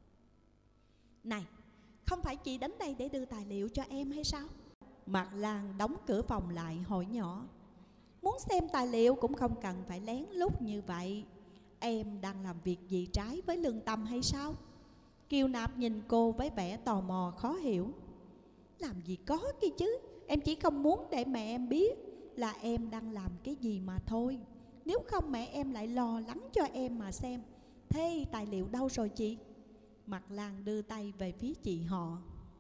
Này, không phải chị đến đây để đưa tài liệu cho em hay sao? Mạc Lan đóng cửa phòng lại hỏi nhỏ. Muốn xem tài liệu cũng không cần phải lén lút như vậy. Em đang làm việc gì trái với lương tâm hay sao? Kiều Nạp nhìn cô với vẻ tò mò khó hiểu. Làm gì có kia chứ, em chỉ không muốn để mẹ em biết là em đang làm cái gì mà thôi. Nếu không mẹ em lại lo lắng cho em mà xem. Thế tài liệu đâu rồi chị? Mạc Lan đưa tay về phía chị họ.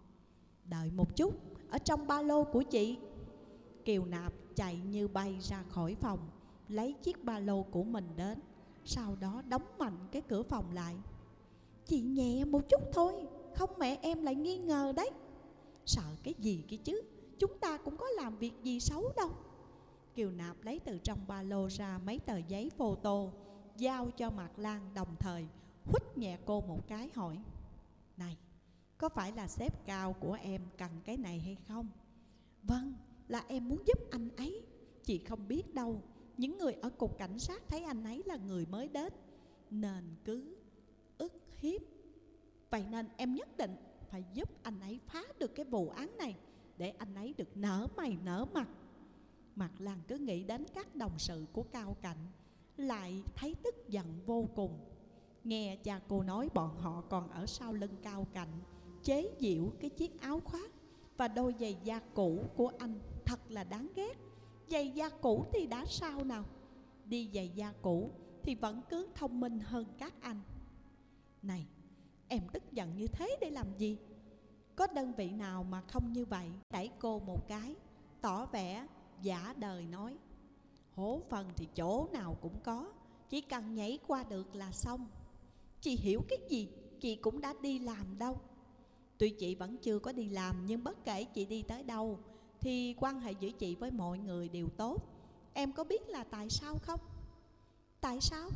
Đợi một chút, ở trong ba lô của chị. Kiều Nạp chạy như bay ra khỏi phòng, lấy chiếc ba lô của mình đến, sau đó đóng mạnh cái cửa phòng lại. Chị nhẹ một chút thôi, không mẹ em lại nghi ngờ đấy. Sợ cái gì kia chứ, chúng ta cũng có làm việc gì xấu đâu. Kiều Nạp lấy từ trong ba lô ra mấy tờ giấy photo, giao cho Mạc Lan, đồng thời huých nhẹ cô một cái hỏi, này, có phải là sếp cao của em cần cái này hay không? Vâng, là em muốn giúp anh ấy. Chị không biết đâu, những người ở cục cảnh sát thấy anh ấy là người mới đến nên cứ ức hiếp. Vậy nên em nhất định phải giúp anh ấy phá được cái vụ án này, để anh ấy được nở mày nở mặt. Mạc Lan cứ nghĩ đến các đồng sự của Cao Cạnh, lại thấy tức giận vô cùng. Nghe cha cô nói bọn họ còn ở sau lưng Cao Cạnh chế giễu cái chiếc áo khoác và đôi giày da cũ của anh thật là đáng ghét. Giày da cũ thì đã sao nào, đi giày da cũ thì vẫn cứ thông minh hơn các anh. Này, em tức giận như thế để làm gì? Có đơn vị nào mà không như vậy? Đẩy cô một cái, tỏ vẻ giả đời nói, hổ phần thì chỗ nào cũng có, chỉ cần nhảy qua được là xong. Chị hiểu cái gì, chị cũng đã đi làm đâu. Tuy chị vẫn chưa có đi làm, nhưng bất kể chị đi tới đâu thì quan hệ giữa chị với mọi người đều tốt. Em có biết là tại sao không? Tại sao?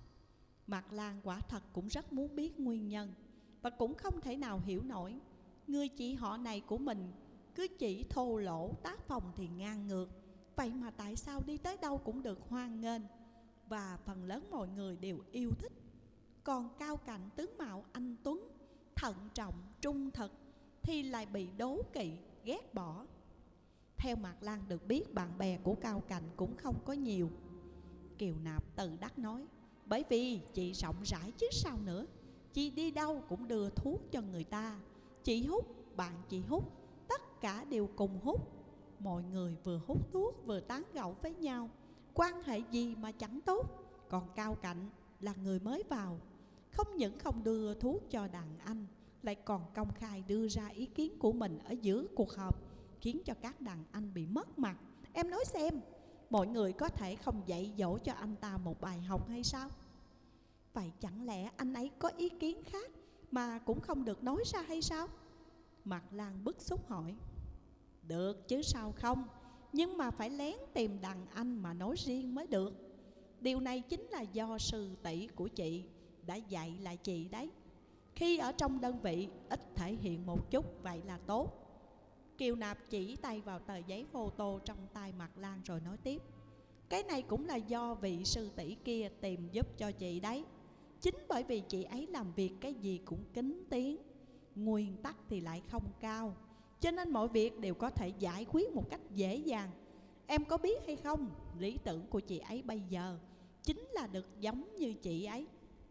Mạc Lan quả thật cũng rất muốn biết nguyên nhân, và cũng không thể nào hiểu nổi người chị họ này của mình cứ chỉ thô lỗ, tác phong thì ngang ngược. Vậy mà tại sao đi tới đâu cũng được hoan nghênh và phần lớn mọi người đều yêu thích? Còn Cao Cạnh tướng mạo anh tuấn, thận trọng, trung thực thì lại bị đố kỵ, ghét bỏ. Theo Mạc Lan được biết, bạn bè của Cao Cạnh cũng không có nhiều. Kiều Nạp tự đắc nói, bởi vì chị rộng rãi chứ sao nữa. Chị đi đâu cũng đưa thuốc cho người ta. Chị hút, bạn chị hút, tất cả đều cùng hút. Mọi người vừa hút thuốc vừa tán gẫu với nhau, quan hệ gì mà chẳng tốt. Còn Cao Cạnh là người mới vào, không những không đưa thuốc cho đàn anh, lại còn công khai đưa ra ý kiến của mình ở giữa cuộc họp, khiến cho các đàn anh bị mất mặt. Em nói xem, mọi người có thể không dạy dỗ cho anh ta một bài học hay sao? Vậy chẳng lẽ anh ấy có ý kiến khác mà cũng không được nói ra hay sao? Mạc Lan bức xúc hỏi. Được chứ sao không, nhưng mà phải lén tìm đàn anh mà nói riêng mới được. Điều này chính là do sư tỷ của chị đã dạy lại chị đấy. Khi ở trong đơn vị ít thể hiện một chút vậy là tốt. Kiều Nạp chỉ tay vào tờ giấy photo trong tay Mạc Lan rồi nói tiếp. Cái này cũng là do vị sư tỷ kia tìm giúp cho chị đấy. Chính bởi vì chị ấy làm việc cái gì cũng kín tiếng, nguyên tắc thì lại không cao, cho nên mọi việc đều có thể giải quyết một cách dễ dàng. Em có biết hay không, lý tưởng của chị ấy bây giờ chính là được giống như chị ấy.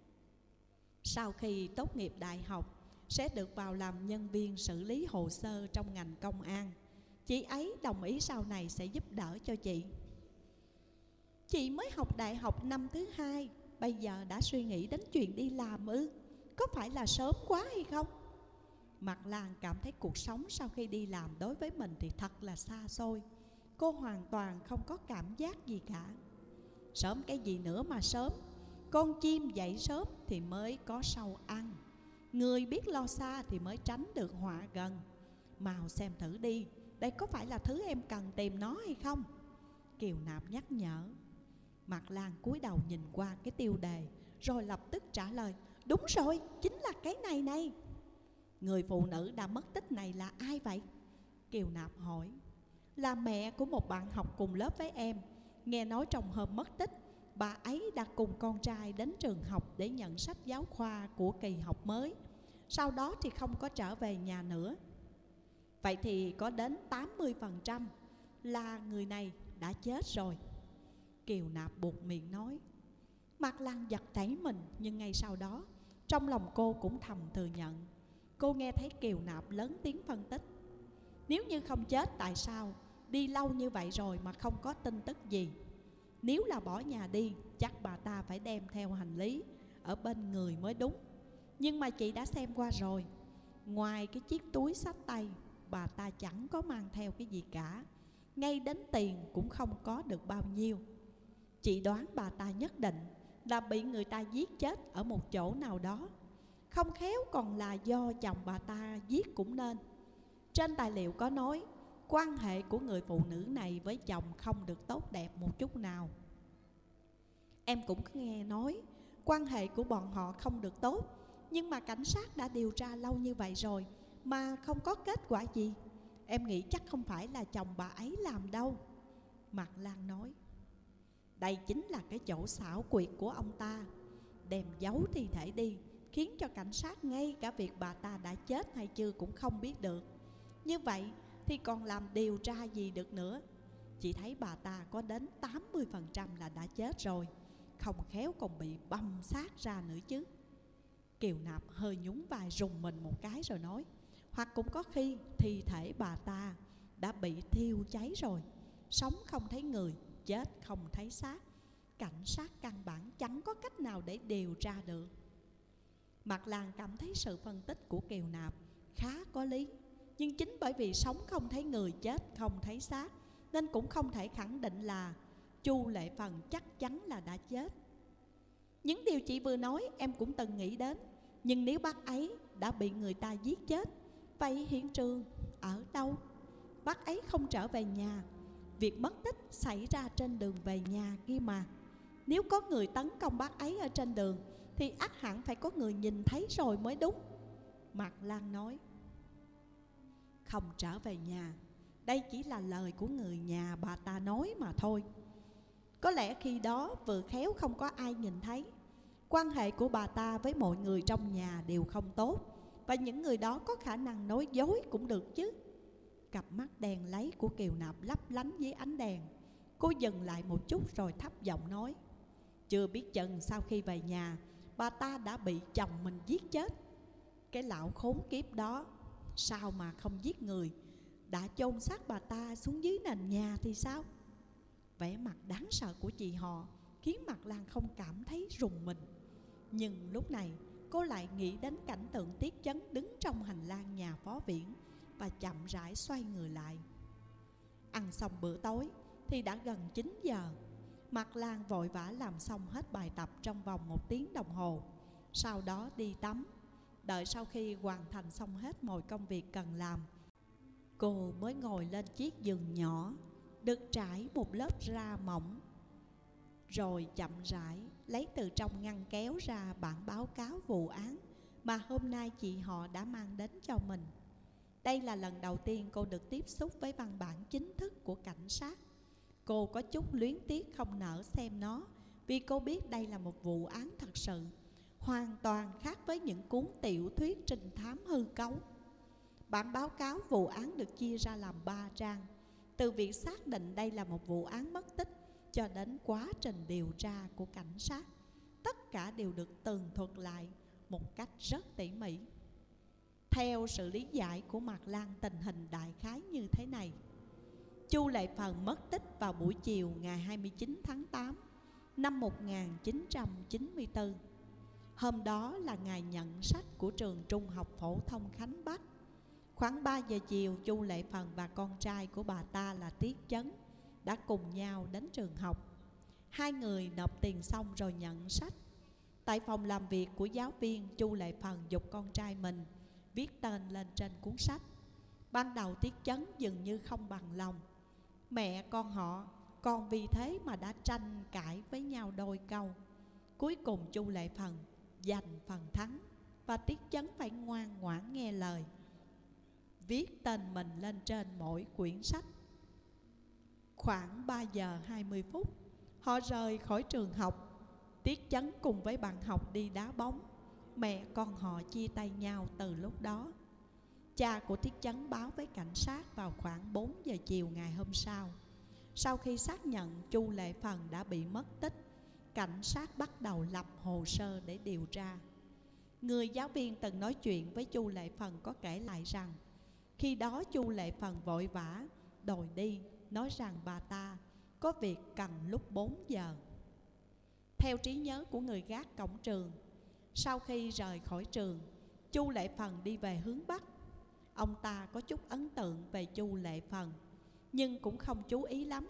Sau khi tốt nghiệp đại học sẽ được vào làm nhân viên xử lý hồ sơ trong ngành công an. Chị ấy đồng ý sau này sẽ giúp đỡ cho chị. Chị mới học đại học năm thứ hai, bây giờ đã suy nghĩ đến chuyện đi làm ư? Có phải là sớm quá hay không? Mạc Lan cảm thấy cuộc sống sau khi đi làm đối với mình thì thật là xa xôi. Cô hoàn toàn không có cảm giác gì cả. Sớm cái gì nữa mà sớm, con chim dậy sớm thì mới có sâu ăn. Người biết lo xa thì mới tránh được họa gần. Mau xem thử đi, đây có phải là thứ em cần tìm nó hay không? Kiều Nạp nhắc nhở. Mạc Lan cúi đầu nhìn qua cái tiêu đề rồi lập tức trả lời. Đúng rồi, chính là cái này này. Người phụ nữ đã mất tích này là ai vậy? Kiều Nạp hỏi. Là mẹ của một bạn học cùng lớp với em. Nghe nói trong hôm mất tích, bà ấy đã cùng con trai đến trường học để nhận sách giáo khoa của kỳ học mới. Sau đó thì không có trở về nhà nữa. Vậy thì có đến tám mươi phần trăm là người này đã chết rồi. Kiều Nạp buột miệng nói. Mạc Lan giật thấy mình, nhưng ngay sau đó trong lòng cô cũng thầm thừa nhận. Cô nghe thấy Kiều Nạp lớn tiếng phân tích. Nếu như không chết tại sao đi lâu như vậy rồi mà không có tin tức gì? Nếu là bỏ nhà đi, chắc bà ta phải đem theo hành lý ở bên người mới đúng. Nhưng mà chị đã xem qua rồi, ngoài cái chiếc túi xách tay, bà ta chẳng có mang theo cái gì cả. Ngay đến tiền cũng không có được bao nhiêu. Chị đoán bà ta nhất định là bị người ta giết chết ở một chỗ nào đó. Không khéo còn là do chồng bà ta giết cũng nên. Trên tài liệu có nói quan hệ của người phụ nữ này với chồng không được tốt đẹp một chút nào. Em cũng nghe nói quan hệ của bọn họ không được tốt, nhưng mà cảnh sát đã điều tra lâu như vậy rồi mà không có kết quả gì. Em nghĩ chắc không phải là chồng bà ấy làm đâu. Mạc Lan nói. Đây chính là cái chỗ xảo quyệt của ông ta, đem giấu thi thể đi, khiến cho cảnh sát ngay cả việc bà ta đã chết hay chưa cũng không biết được. Như vậy thì còn làm điều tra gì được nữa? Chị thấy bà ta có đến tám mươi phần trăm là đã chết rồi, không khéo còn bị băm xác ra nữa chứ. Kiều Nạp hơi nhún vai rùng mình một cái rồi nói. Hoặc cũng có khi thi thể bà ta đã bị thiêu cháy rồi, sống không thấy người, chết không thấy xác. Cảnh sát căn bản chẳng có cách nào để điều tra được. Mạc Lan cảm thấy sự phân tích của Kiều Nạp khá có lý. Nhưng chính bởi vì sống không thấy người, chết không thấy xác, nên cũng không thể khẳng định là Chu Lệ Phần chắc chắn là đã chết. Những điều chị vừa nói em cũng từng nghĩ đến. Nhưng nếu bác ấy đã bị người ta giết chết, vậy hiện trường ở đâu? Bác ấy không trở về nhà. Việc mất tích xảy ra trên đường về nhà kia mà. Nếu có người tấn công bác ấy ở trên đường thì ắt hẳn phải có người nhìn thấy rồi mới đúng. Mạc Lan nói. Không trở về nhà, đây chỉ là lời của người nhà bà ta nói mà thôi. Có lẽ khi đó vừa khéo không có ai nhìn thấy. Quan hệ của bà ta với mọi người trong nhà đều không tốt, và những người đó có khả năng nói dối cũng được chứ. Cặp mắt đèn lấy của Kiều Nạp lấp lánh dưới ánh đèn. Cô dừng lại một chút rồi thấp giọng nói. Chưa biết chừng sau khi về nhà, bà ta đã bị chồng mình giết chết. Cái lão khốn kiếp đó, sao mà không giết người, đã chôn xác bà ta xuống dưới nền nhà thì sao? Vẻ mặt đáng sợ của chị họ khiến Mạc Lan không cảm thấy rùng mình. Nhưng lúc này cô lại nghĩ đến cảnh tượng Tiết Chấn đứng trong hành lang nhà phó viện và chậm rãi xoay người lại. Ăn xong bữa tối thì đã gần chín giờ. Mạc Lan vội vã làm xong hết bài tập trong vòng một tiếng đồng hồ, sau đó đi tắm. Đợi sau khi hoàn thành xong hết mọi công việc cần làm, cô mới ngồi lên chiếc giường nhỏ được trải một lớp da mỏng, rồi chậm rãi lấy từ trong ngăn kéo ra bản báo cáo vụ án mà hôm nay chị họ đã mang đến cho mình. Đây là lần đầu tiên cô được tiếp xúc với văn bản chính thức của cảnh sát. Cô có chút luyến tiếc không nỡ xem nó, vì cô biết đây là một vụ án thật sự, hoàn toàn khác với những cuốn tiểu thuyết trinh thám hư cấu. Bản báo cáo vụ án được chia ra làm ba trang, từ việc xác định đây là một vụ án mất tích cho đến quá trình điều tra của cảnh sát. Tất cả đều được tường thuật lại một cách rất tỉ mỉ. Theo sự lý giải của Mạc Lan, tình hình đại khái như thế này. Chu Lệ Phần mất tích vào buổi chiều ngày hai mươi chín tháng tám năm một nghìn chín trăm chín mươi tư. Hôm đó là ngày nhận sách của trường Trung học phổ thông Khánh Bắc. Khoảng ba giờ chiều, Chu Lệ Phần và con trai của bà ta là Tiết Chấn đã cùng nhau đến trường học. Hai người nộp tiền xong rồi nhận sách. Tại phòng làm việc của giáo viên, Chu Lệ Phần giục con trai mình viết tên lên trên cuốn sách. Ban đầu Tiết Chấn dường như không bằng lòng. Mẹ con họ còn vì thế mà đã tranh cãi với nhau đôi câu. Cuối cùng Chu Lệ Phần giành phần thắng, và Tiết Chấn phải ngoan ngoãn nghe lời, viết tên mình lên trên mỗi quyển sách. Khoảng ba giờ hai mươi phút, họ rời khỏi trường học. Tiết Chấn cùng với bạn học đi đá bóng. Mẹ con họ chia tay nhau từ lúc đó. Cha của Tiết Chấn báo với cảnh sát vào khoảng bốn giờ chiều ngày hôm sau. Sau khi xác nhận Chu Lệ Phần đã bị mất tích, cảnh sát bắt đầu lập hồ sơ để điều tra. Người giáo viên từng nói chuyện với Chu Lệ Phần có kể lại rằng khi đó Chu Lệ Phần vội vã đòi đi, nói rằng bà ta có việc cần lúc bốn giờ. Theo trí nhớ của người gác cổng trường, sau khi rời khỏi trường, Chu Lệ Phần đi về hướng Bắc. Ông ta có chút ấn tượng về Chu Lệ Phần, nhưng cũng không chú ý lắm.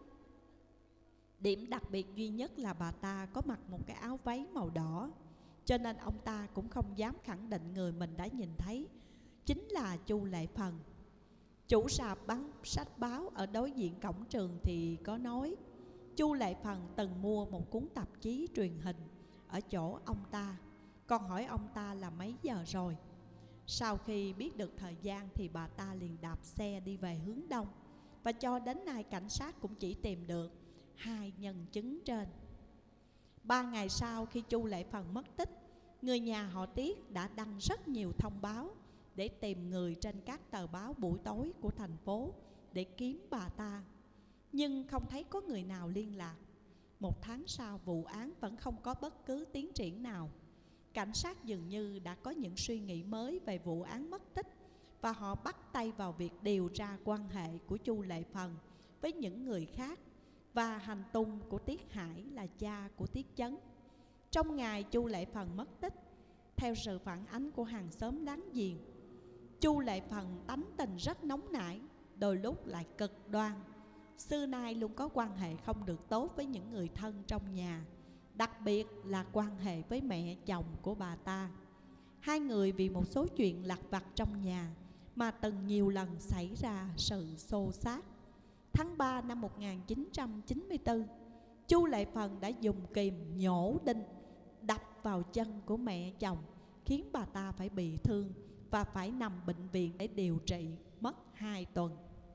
Điểm đặc biệt duy nhất là bà ta có mặc một cái áo váy màu đỏ, cho nên ông ta cũng không dám khẳng định người mình đã nhìn thấy chính là Chu Lệ Phần. Chủ sạp bán sách báo ở đối diện cổng trường thì có nói Chu Lệ Phần từng mua một cuốn tạp chí truyền hình ở chỗ ông ta, còn hỏi ông ta là mấy giờ rồi. Sau khi biết được thời gian thì bà ta liền đạp xe đi về hướng đông, và cho đến nay cảnh sát cũng chỉ tìm được hai nhân chứng trên. Ba ngày sau khi Chu Lệ Phần mất tích, người nhà họ Tiết đã đăng rất nhiều thông báo để tìm người trên các tờ báo buổi tối của thành phố để kiếm bà ta, nhưng không thấy có người nào liên lạc. Một tháng sau, vụ án vẫn không có bất cứ tiến triển nào. Cảnh sát dường như đã có những suy nghĩ mới về vụ án mất tích, và họ bắt tay vào việc điều tra quan hệ của Chu Lệ Phần với những người khác và hành tung của Tiết Hải là cha của Tiết Chấn. Trong ngày Chu Lệ Phần mất tích, theo sự phản ánh của hàng xóm láng giềng, Chu Lệ Phần tánh tình rất nóng nảy, đôi lúc lại cực đoan. Xưa nay luôn có quan hệ không được tốt với những người thân trong nhà, đặc biệt là quan hệ với mẹ chồng của bà ta. Hai người vì một số chuyện lặt vặt trong nhà mà từng nhiều lần xảy ra sự xô xát. Tháng ba năm một nghìn chín trăm chín mươi tư, Chu Lệ Phần đã dùng kìm nhổ đinh đập vào chân của mẹ chồng, khiến bà ta phải bị thương và phải nằm bệnh viện để điều trị mất hai tuần.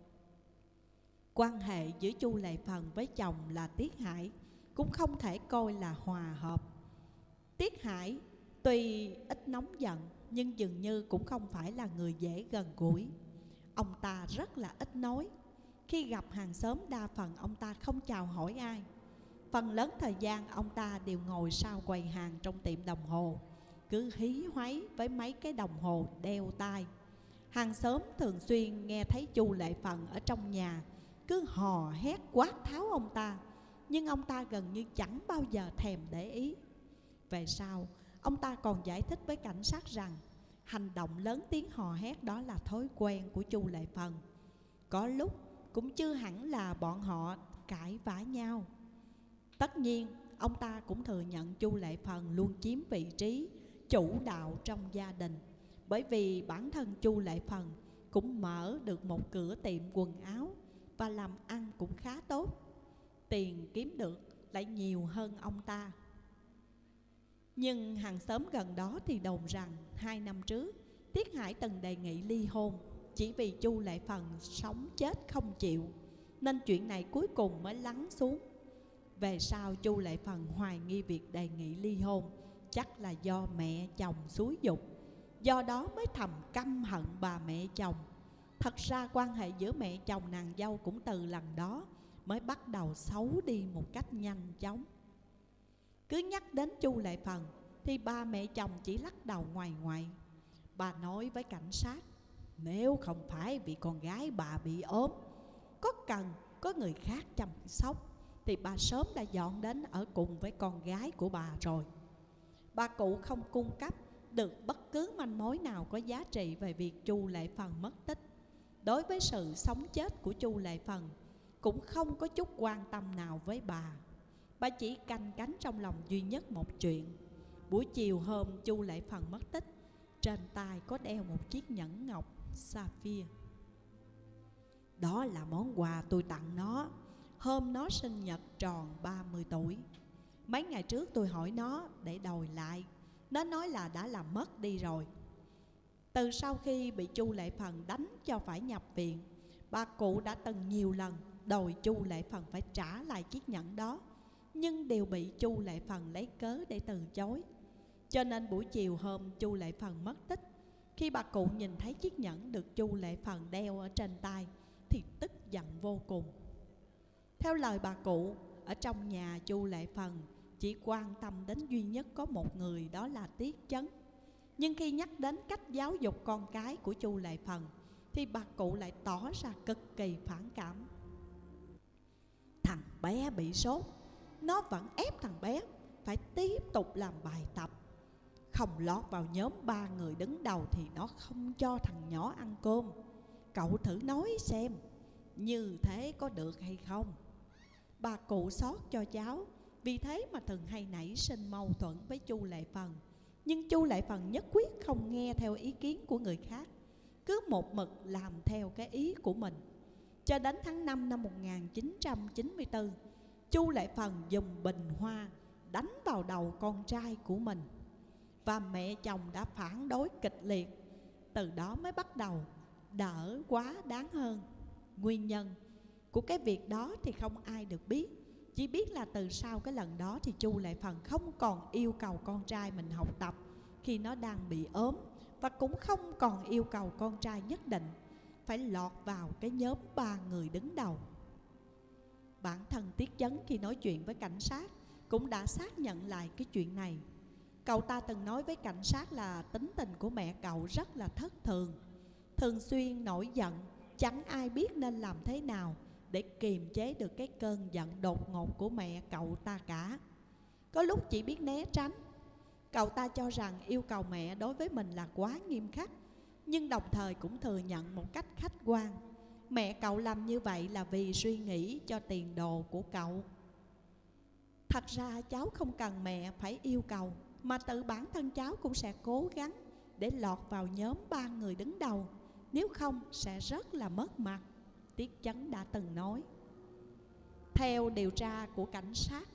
Quan hệ giữa Chu Lệ Phần với chồng là Tiết Hải cũng không thể coi là hòa hợp. Tiết Hải tuy ít nóng giận, nhưng dường như cũng không phải là người dễ gần gũi. Ông ta rất là ít nói. Khi gặp hàng xóm, đa phần ông ta không chào hỏi ai. Phần lớn thời gian ông ta đều ngồi sau quầy hàng trong tiệm đồng hồ, cứ hí hoáy với mấy cái đồng hồ đeo tai. Hàng xóm thường xuyên nghe thấy Chu Lệ Phần ở trong nhà cứ hò hét quát tháo ông ta, nhưng ông ta gần như chẳng bao giờ thèm để ý. Về sau, ông ta còn giải thích với cảnh sát rằng hành động lớn tiếng hò hét đó là thói quen của Chu Lệ Phần. Có lúc cũng chưa hẳn là bọn họ cãi vã nhau. Tất nhiên, ông ta cũng thừa nhận Chu Lệ Phần luôn chiếm vị trí chủ đạo trong gia đình, bởi vì bản thân Chu Lệ Phần cũng mở được một cửa tiệm quần áo và làm ăn cũng khá tốt. Tiền kiếm được lại nhiều hơn ông ta. Nhưng hàng xóm gần đó thì đồn rằng hai năm trước Tiết Hải từng đề nghị ly hôn, chỉ vì Chu Lệ Phần sống chết không chịu, nên chuyện này cuối cùng mới lắng xuống. Về sau Chu Lệ Phần hoài nghi việc đề nghị ly hôn chắc là do mẹ chồng xúi giục, do đó mới thầm căm hận bà mẹ chồng. Thật ra quan hệ giữa mẹ chồng nàng dâu cũng từ lần đó mới bắt đầu xấu đi một cách nhanh chóng. Cứ nhắc đến Chu Lệ Phần thì ba mẹ chồng chỉ lắc đầu ngoài ngoại. Bà nói với cảnh sát, nếu không phải vì con gái bà bị ốm, có cần có người khác chăm sóc, thì bà sớm đã dọn đến ở cùng với con gái của bà rồi. Bà cụ không cung cấp được bất cứ manh mối nào có giá trị về việc Chu Lệ Phần mất tích. Đối với sự sống chết của Chu Lệ Phần cũng không có chút quan tâm nào với bà. Bà chỉ canh cánh trong lòng duy nhất một chuyện. Buổi chiều hôm Chu Lệ Phần mất tích, trên tay có đeo một chiếc nhẫn ngọc sapphire. Đó là món quà tôi tặng nó hôm nó sinh nhật tròn ba mươi tuổi. Mấy ngày trước tôi hỏi nó để đòi lại, nó nói là đã làm mất đi rồi. Từ sau khi bị Chu Lệ Phần đánh cho phải nhập viện, bà cụ đã từng nhiều lần đòi Chu Lệ Phần phải trả lại chiếc nhẫn đó, nhưng đều bị Chu Lệ Phần lấy cớ để từ chối. Cho nên buổi chiều hôm Chu Lệ Phần mất tích, khi bà cụ nhìn thấy chiếc nhẫn được Chu Lệ Phần đeo ở trên tay thì tức giận vô cùng. Theo lời bà cụ, ở trong nhà Chu Lệ Phần chỉ quan tâm đến duy nhất có một người, đó là Tiết Chấn. Nhưng khi nhắc đến cách giáo dục con cái của Chu Lệ Phần thì bà cụ lại tỏ ra cực kỳ phản cảm. Thằng bé bị sốt, nó vẫn ép thằng bé phải tiếp tục làm bài tập. Không lọt vào nhóm ba người đứng đầu thì nó không cho thằng nhỏ ăn cơm. Cậu thử nói xem, như thế có được hay không? Bà cụ xót cho cháu, vì thế mà thường hay nảy sinh mâu thuẫn với Chu Lệ Phần. Nhưng Chu Lệ Phần nhất quyết không nghe theo ý kiến của người khác, cứ một mực làm theo cái ý của mình. Cho đến tháng năm năm một nghìn chín trăm chín mươi tư, Chu Lệ Phần dùng bình hoa đánh vào đầu con trai của mình, và mẹ chồng đã phản đối kịch liệt. Từ đó mới bắt đầu đỡ quá đáng hơn. Nguyên nhân của cái việc đó thì không ai được biết. Chỉ biết là từ sau cái lần đó thì Chu Lệ Phần không còn yêu cầu con trai mình học tập khi nó đang bị ốm, và cũng không còn yêu cầu con trai nhất định phải lọt vào cái nhóm ba người đứng đầu. Bản thân Tiết Chấn khi nói chuyện với cảnh sát cũng đã xác nhận lại cái chuyện này. Cậu ta từng nói với cảnh sát là tính tình của mẹ cậu rất là thất thường, thường xuyên nổi giận, chẳng ai biết nên làm thế nào để kiềm chế được cái cơn giận đột ngột của mẹ cậu ta cả. Có lúc chỉ biết né tránh. Cậu ta cho rằng yêu cầu mẹ đối với mình là quá nghiêm khắc, nhưng đồng thời cũng thừa nhận một cách khách quan, mẹ cậu làm như vậy là vì suy nghĩ cho tiền đồ của cậu. Thật ra cháu không cần mẹ phải yêu cầu, mà tự bản thân cháu cũng sẽ cố gắng để lọt vào nhóm ba người đứng đầu, nếu không sẽ rất là mất mặt, Tiết Chấn đã từng nói. Theo điều tra của cảnh sát,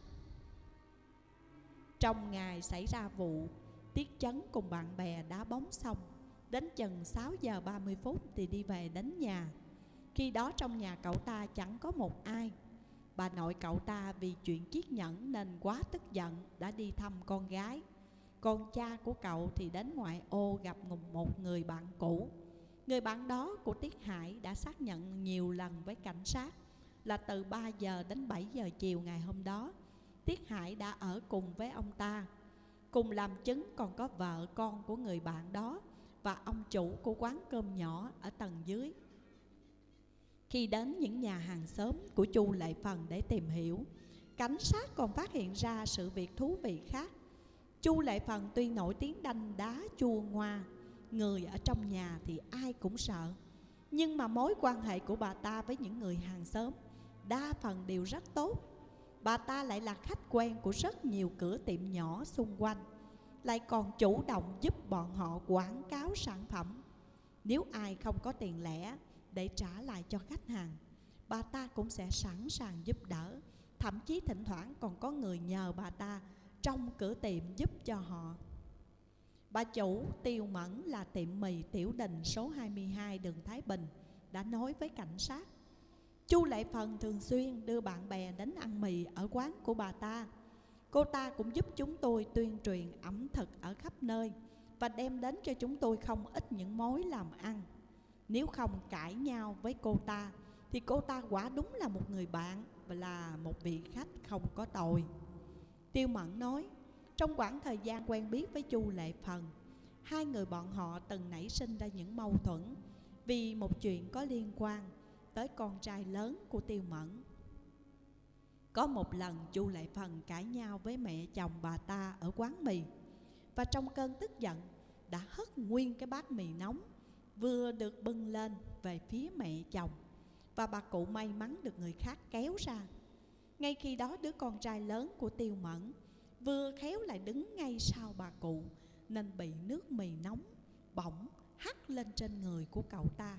trong ngày xảy ra vụ, Tiết Chấn cùng bạn bè đá bóng xong, đến chừng sáu giờ ba mươi phút thì đi về đến nhà. Khi đó trong nhà cậu ta chẳng có một ai. Bà nội cậu ta vì chuyện chiếc nhẫn nên quá tức giận, đã đi thăm con gái. Còn cha của cậu thì đến ngoại ô gặp một người bạn cũ. Người bạn đó của Tiết Hải đã xác nhận nhiều lần với cảnh sát là từ ba giờ đến bảy giờ chiều ngày hôm đó, Tiết Hải đã ở cùng với ông ta. Cùng làm chứng còn có vợ con của người bạn đó và ông chủ của quán cơm nhỏ ở tầng dưới. Khi đến những nhà hàng xóm của Chu Lệ Phần để tìm hiểu, cảnh sát còn phát hiện ra sự việc thú vị khác. Chu Lệ Phần tuy nổi tiếng đanh đá chua ngoa, người ở trong nhà thì ai cũng sợ, nhưng mà mối quan hệ của bà ta với những người hàng xóm đa phần đều rất tốt. bà ta lại là khách quen của rất nhiều cửa tiệm nhỏ xung quanh, lại còn chủ động giúp bọn họ quảng cáo sản phẩm. Nếu ai không có tiền lẻ để trả lại cho khách hàng, bà ta cũng sẽ sẵn sàng giúp đỡ. Thậm chí thỉnh thoảng còn có người nhờ bà ta trong cửa tiệm giúp cho họ. Bà chủ Tiêu Mẫn là tiệm mì Tiểu Đình số hai mươi hai đường Thái Bình đã nói với cảnh sát, Chu Lệ Phần thường xuyên đưa bạn bè đến ăn mì ở quán của bà ta. Cô ta cũng giúp chúng tôi tuyên truyền ẩm thực ở khắp nơi và đem đến cho chúng tôi không ít những mối làm ăn. Nếu không cãi nhau với cô ta thì cô ta quả đúng là một người bạn và là một vị khách không có tồi. Tiêu Mẫn nói, trong khoảng thời gian quen biết với Chu Lệ Phần, hai người bọn họ từng nảy sinh ra những mâu thuẫn vì một chuyện có liên quan tới con trai lớn của Tiêu Mẫn. Có một lần Chu Lệ Phần cãi nhau với mẹ chồng bà ta ở quán mì, và trong cơn tức giận đã hất nguyên cái bát mì nóng vừa được bưng lên về phía mẹ chồng, và bà cụ may mắn được người khác kéo ra. Ngay khi đó đứa con trai lớn của Tiêu Mẫn vừa khéo lại đứng ngay sau bà cụ, nên bị nước mì nóng bỏng hắt lên trên người của cậu ta.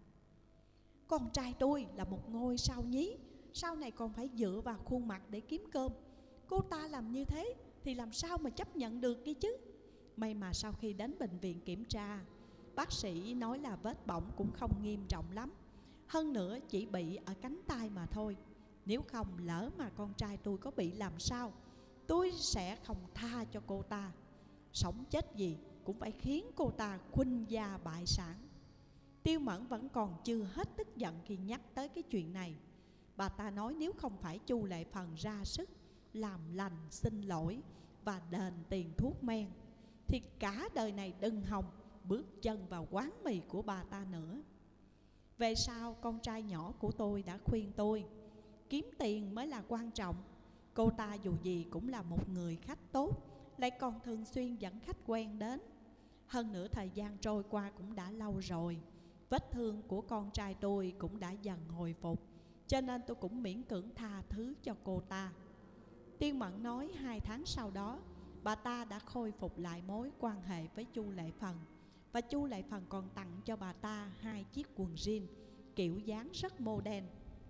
Con trai tôi là một ngôi sao nhí, sau này còn phải dựa vào khuôn mặt để kiếm cơm. Cô ta làm như thế thì làm sao mà chấp nhận được kia chứ. May mà sau khi đến bệnh viện kiểm tra, bác sĩ nói là vết bỏng cũng không nghiêm trọng lắm, hơn nữa chỉ bị ở cánh tay mà thôi. Nếu không lỡ mà con trai tôi có bị làm sao, tôi sẽ không tha cho cô ta. Sống chết gì cũng phải khiến cô ta khuynh gia bại sản. Tiêu Mẫn vẫn còn chưa hết tức giận khi nhắc tới cái chuyện này. Bà ta nói nếu không phải Chu Lệ Phần ra sức làm lành xin lỗi và đền tiền thuốc men thì cả đời này đừng hòng bước chân vào quán mì của bà ta nữa. Về sau con trai nhỏ của tôi đã khuyên tôi, kiếm tiền mới là quan trọng. Cô ta dù gì cũng là một người khách tốt, lại còn thường xuyên dẫn khách quen đến. Hơn nữa thời gian trôi qua cũng đã lâu rồi, vết thương của con trai tôi cũng đã dần hồi phục, cho nên tôi cũng miễn cưỡng tha thứ cho cô ta. Tiêu Mẫn nói hai tháng sau đó, bà ta đã khôi phục lại mối quan hệ với Chu Lệ Phần, và Chu Lệ Phần còn tặng cho bà ta hai chiếc quần jean kiểu dáng rất modern.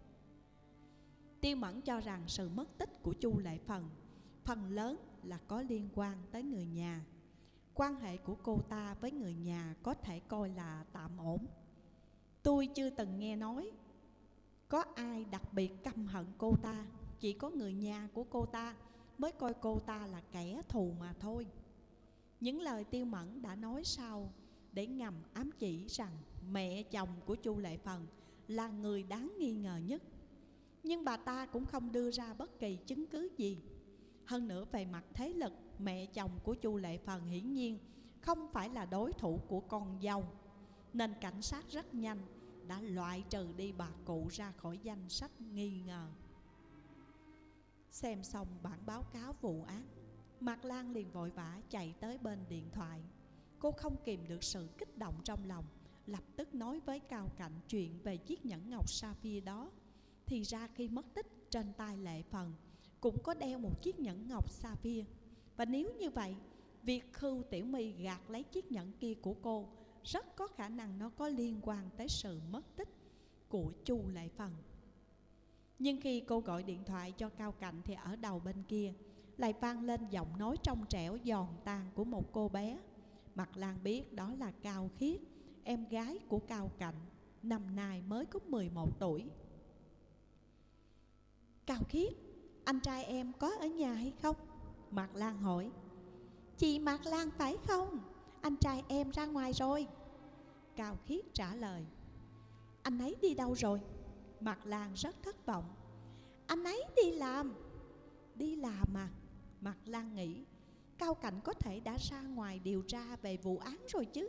Tiêu Mẫn cho rằng sự mất tích của Chu Lệ Phần phần lớn là có liên quan tới người nhà. Quan hệ của cô ta với người nhà có thể coi là tạm ổn. Tôi chưa từng nghe nói có ai đặc biệt căm hận cô ta, chỉ có người nhà của cô ta mới coi cô ta là kẻ thù mà thôi. Những lời Tiêu Mẫn đã nói sau để ngầm ám chỉ rằng mẹ chồng của Chu Lệ Phần là người đáng nghi ngờ nhất. Nhưng bà ta cũng không đưa ra bất kỳ chứng cứ gì. Hơn nữa về mặt thế lực, mẹ chồng của Chu Lệ Phần hiển nhiên không phải là đối thủ của con dâu, nên cảnh sát rất nhanh đã loại trừ đi bà cụ ra khỏi danh sách nghi ngờ. Xem xong bản báo cáo vụ án, Mạc Lan liền vội vã chạy tới bên điện thoại. Cô không kìm được sự kích động trong lòng, lập tức nói với Cao Cạnh chuyện về chiếc nhẫn ngọc sapphire đó. Thì ra khi mất tích, trên tay Lệ Phần cũng có đeo một chiếc nhẫn ngọc sapphire. Và nếu như vậy, việc Khưu Tiểu My gạt lấy chiếc nhẫn kia của cô rất có khả năng nó có liên quan tới sự mất tích của Chu Lệ Phần. Nhưng khi cô gọi điện thoại cho Cao Cạnh thì ở đầu bên kia lại vang lên giọng nói trong trẻo giòn tan của một cô bé. Mạc Lan biết đó là Cao Khiết, em gái của Cao Cạnh, năm nay mới có mười một tuổi. Cao Khiết, anh trai em có ở nhà hay không? Mạc Lan hỏi. Chị Mạc Lan phải không? Anh trai em ra ngoài rồi. Cao Khiết trả lời. Anh ấy đi đâu rồi? Mạc Lan rất thất vọng. Anh ấy đi làm. Đi làm à? Mạc Lan nghĩ Cao Cạnh có thể đã ra ngoài điều tra về vụ án rồi chứ.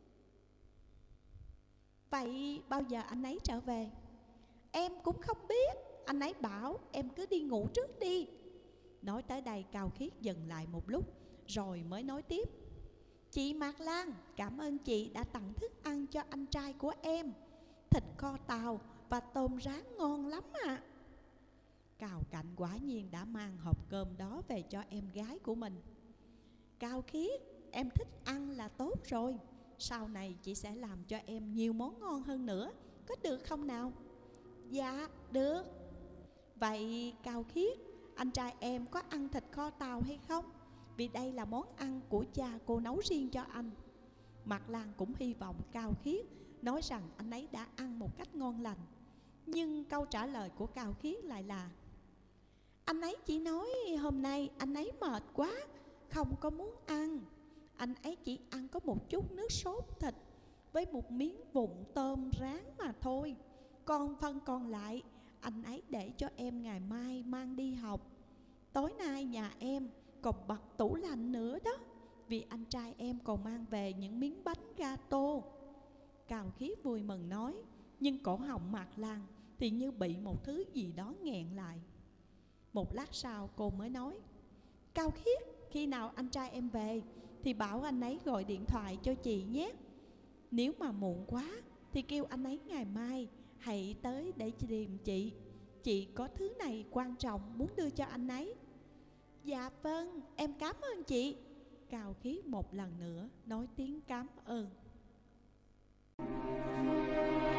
Vậy bao giờ anh ấy trở về? Em cũng không biết. Anh ấy bảo em cứ đi ngủ trước đi. Nói tới đây Cao Khiết dừng lại một lúc rồi mới nói tiếp. Chị Mạc Lan, cảm ơn chị đã tặng thức ăn cho anh trai của em. Thịt kho tàu và tôm rán ngon lắm ạ. À. Cào Cạnh quả nhiên đã mang hộp cơm đó về cho em gái của mình. Cao Khiết, em thích ăn là tốt rồi. Sau này chị sẽ làm cho em nhiều món ngon hơn nữa, có được không nào? Dạ, được. Vậy Cao Khiết, anh trai em có ăn thịt kho tàu hay không? Vì đây là món ăn của cha cô nấu riêng cho anh. Mạc Lan cũng hy vọng Cao Khiết nói rằng anh ấy đã ăn một cách ngon lành. Nhưng câu trả lời của Cao Khiết lại là: anh ấy chỉ nói hôm nay anh ấy mệt quá, không có muốn ăn. Anh ấy chỉ ăn có một chút nước sốt thịt với một miếng vụn tôm rán mà thôi. Còn phần còn lại anh ấy để cho em ngày mai mang đi học. Tối nay nhà em còn bật tủ lạnh nữa đó, vì anh trai em còn mang về những miếng bánh gato. Cao Khiết vui mừng nói, nhưng cổ họng Mạc Lan thì như bị một thứ gì đó nghẹn lại. Một lát sau cô mới nói: Cao Khiết, khi nào anh trai em về thì bảo anh ấy gọi điện thoại cho chị nhé. Nếu mà muộn quá thì kêu anh ấy ngày mai hãy tới để tìm chị. Chị có thứ này quan trọng muốn đưa cho anh ấy. Dạ vâng, em cảm ơn chị. Cao Khiết một lần nữa nói tiếng cảm ơn.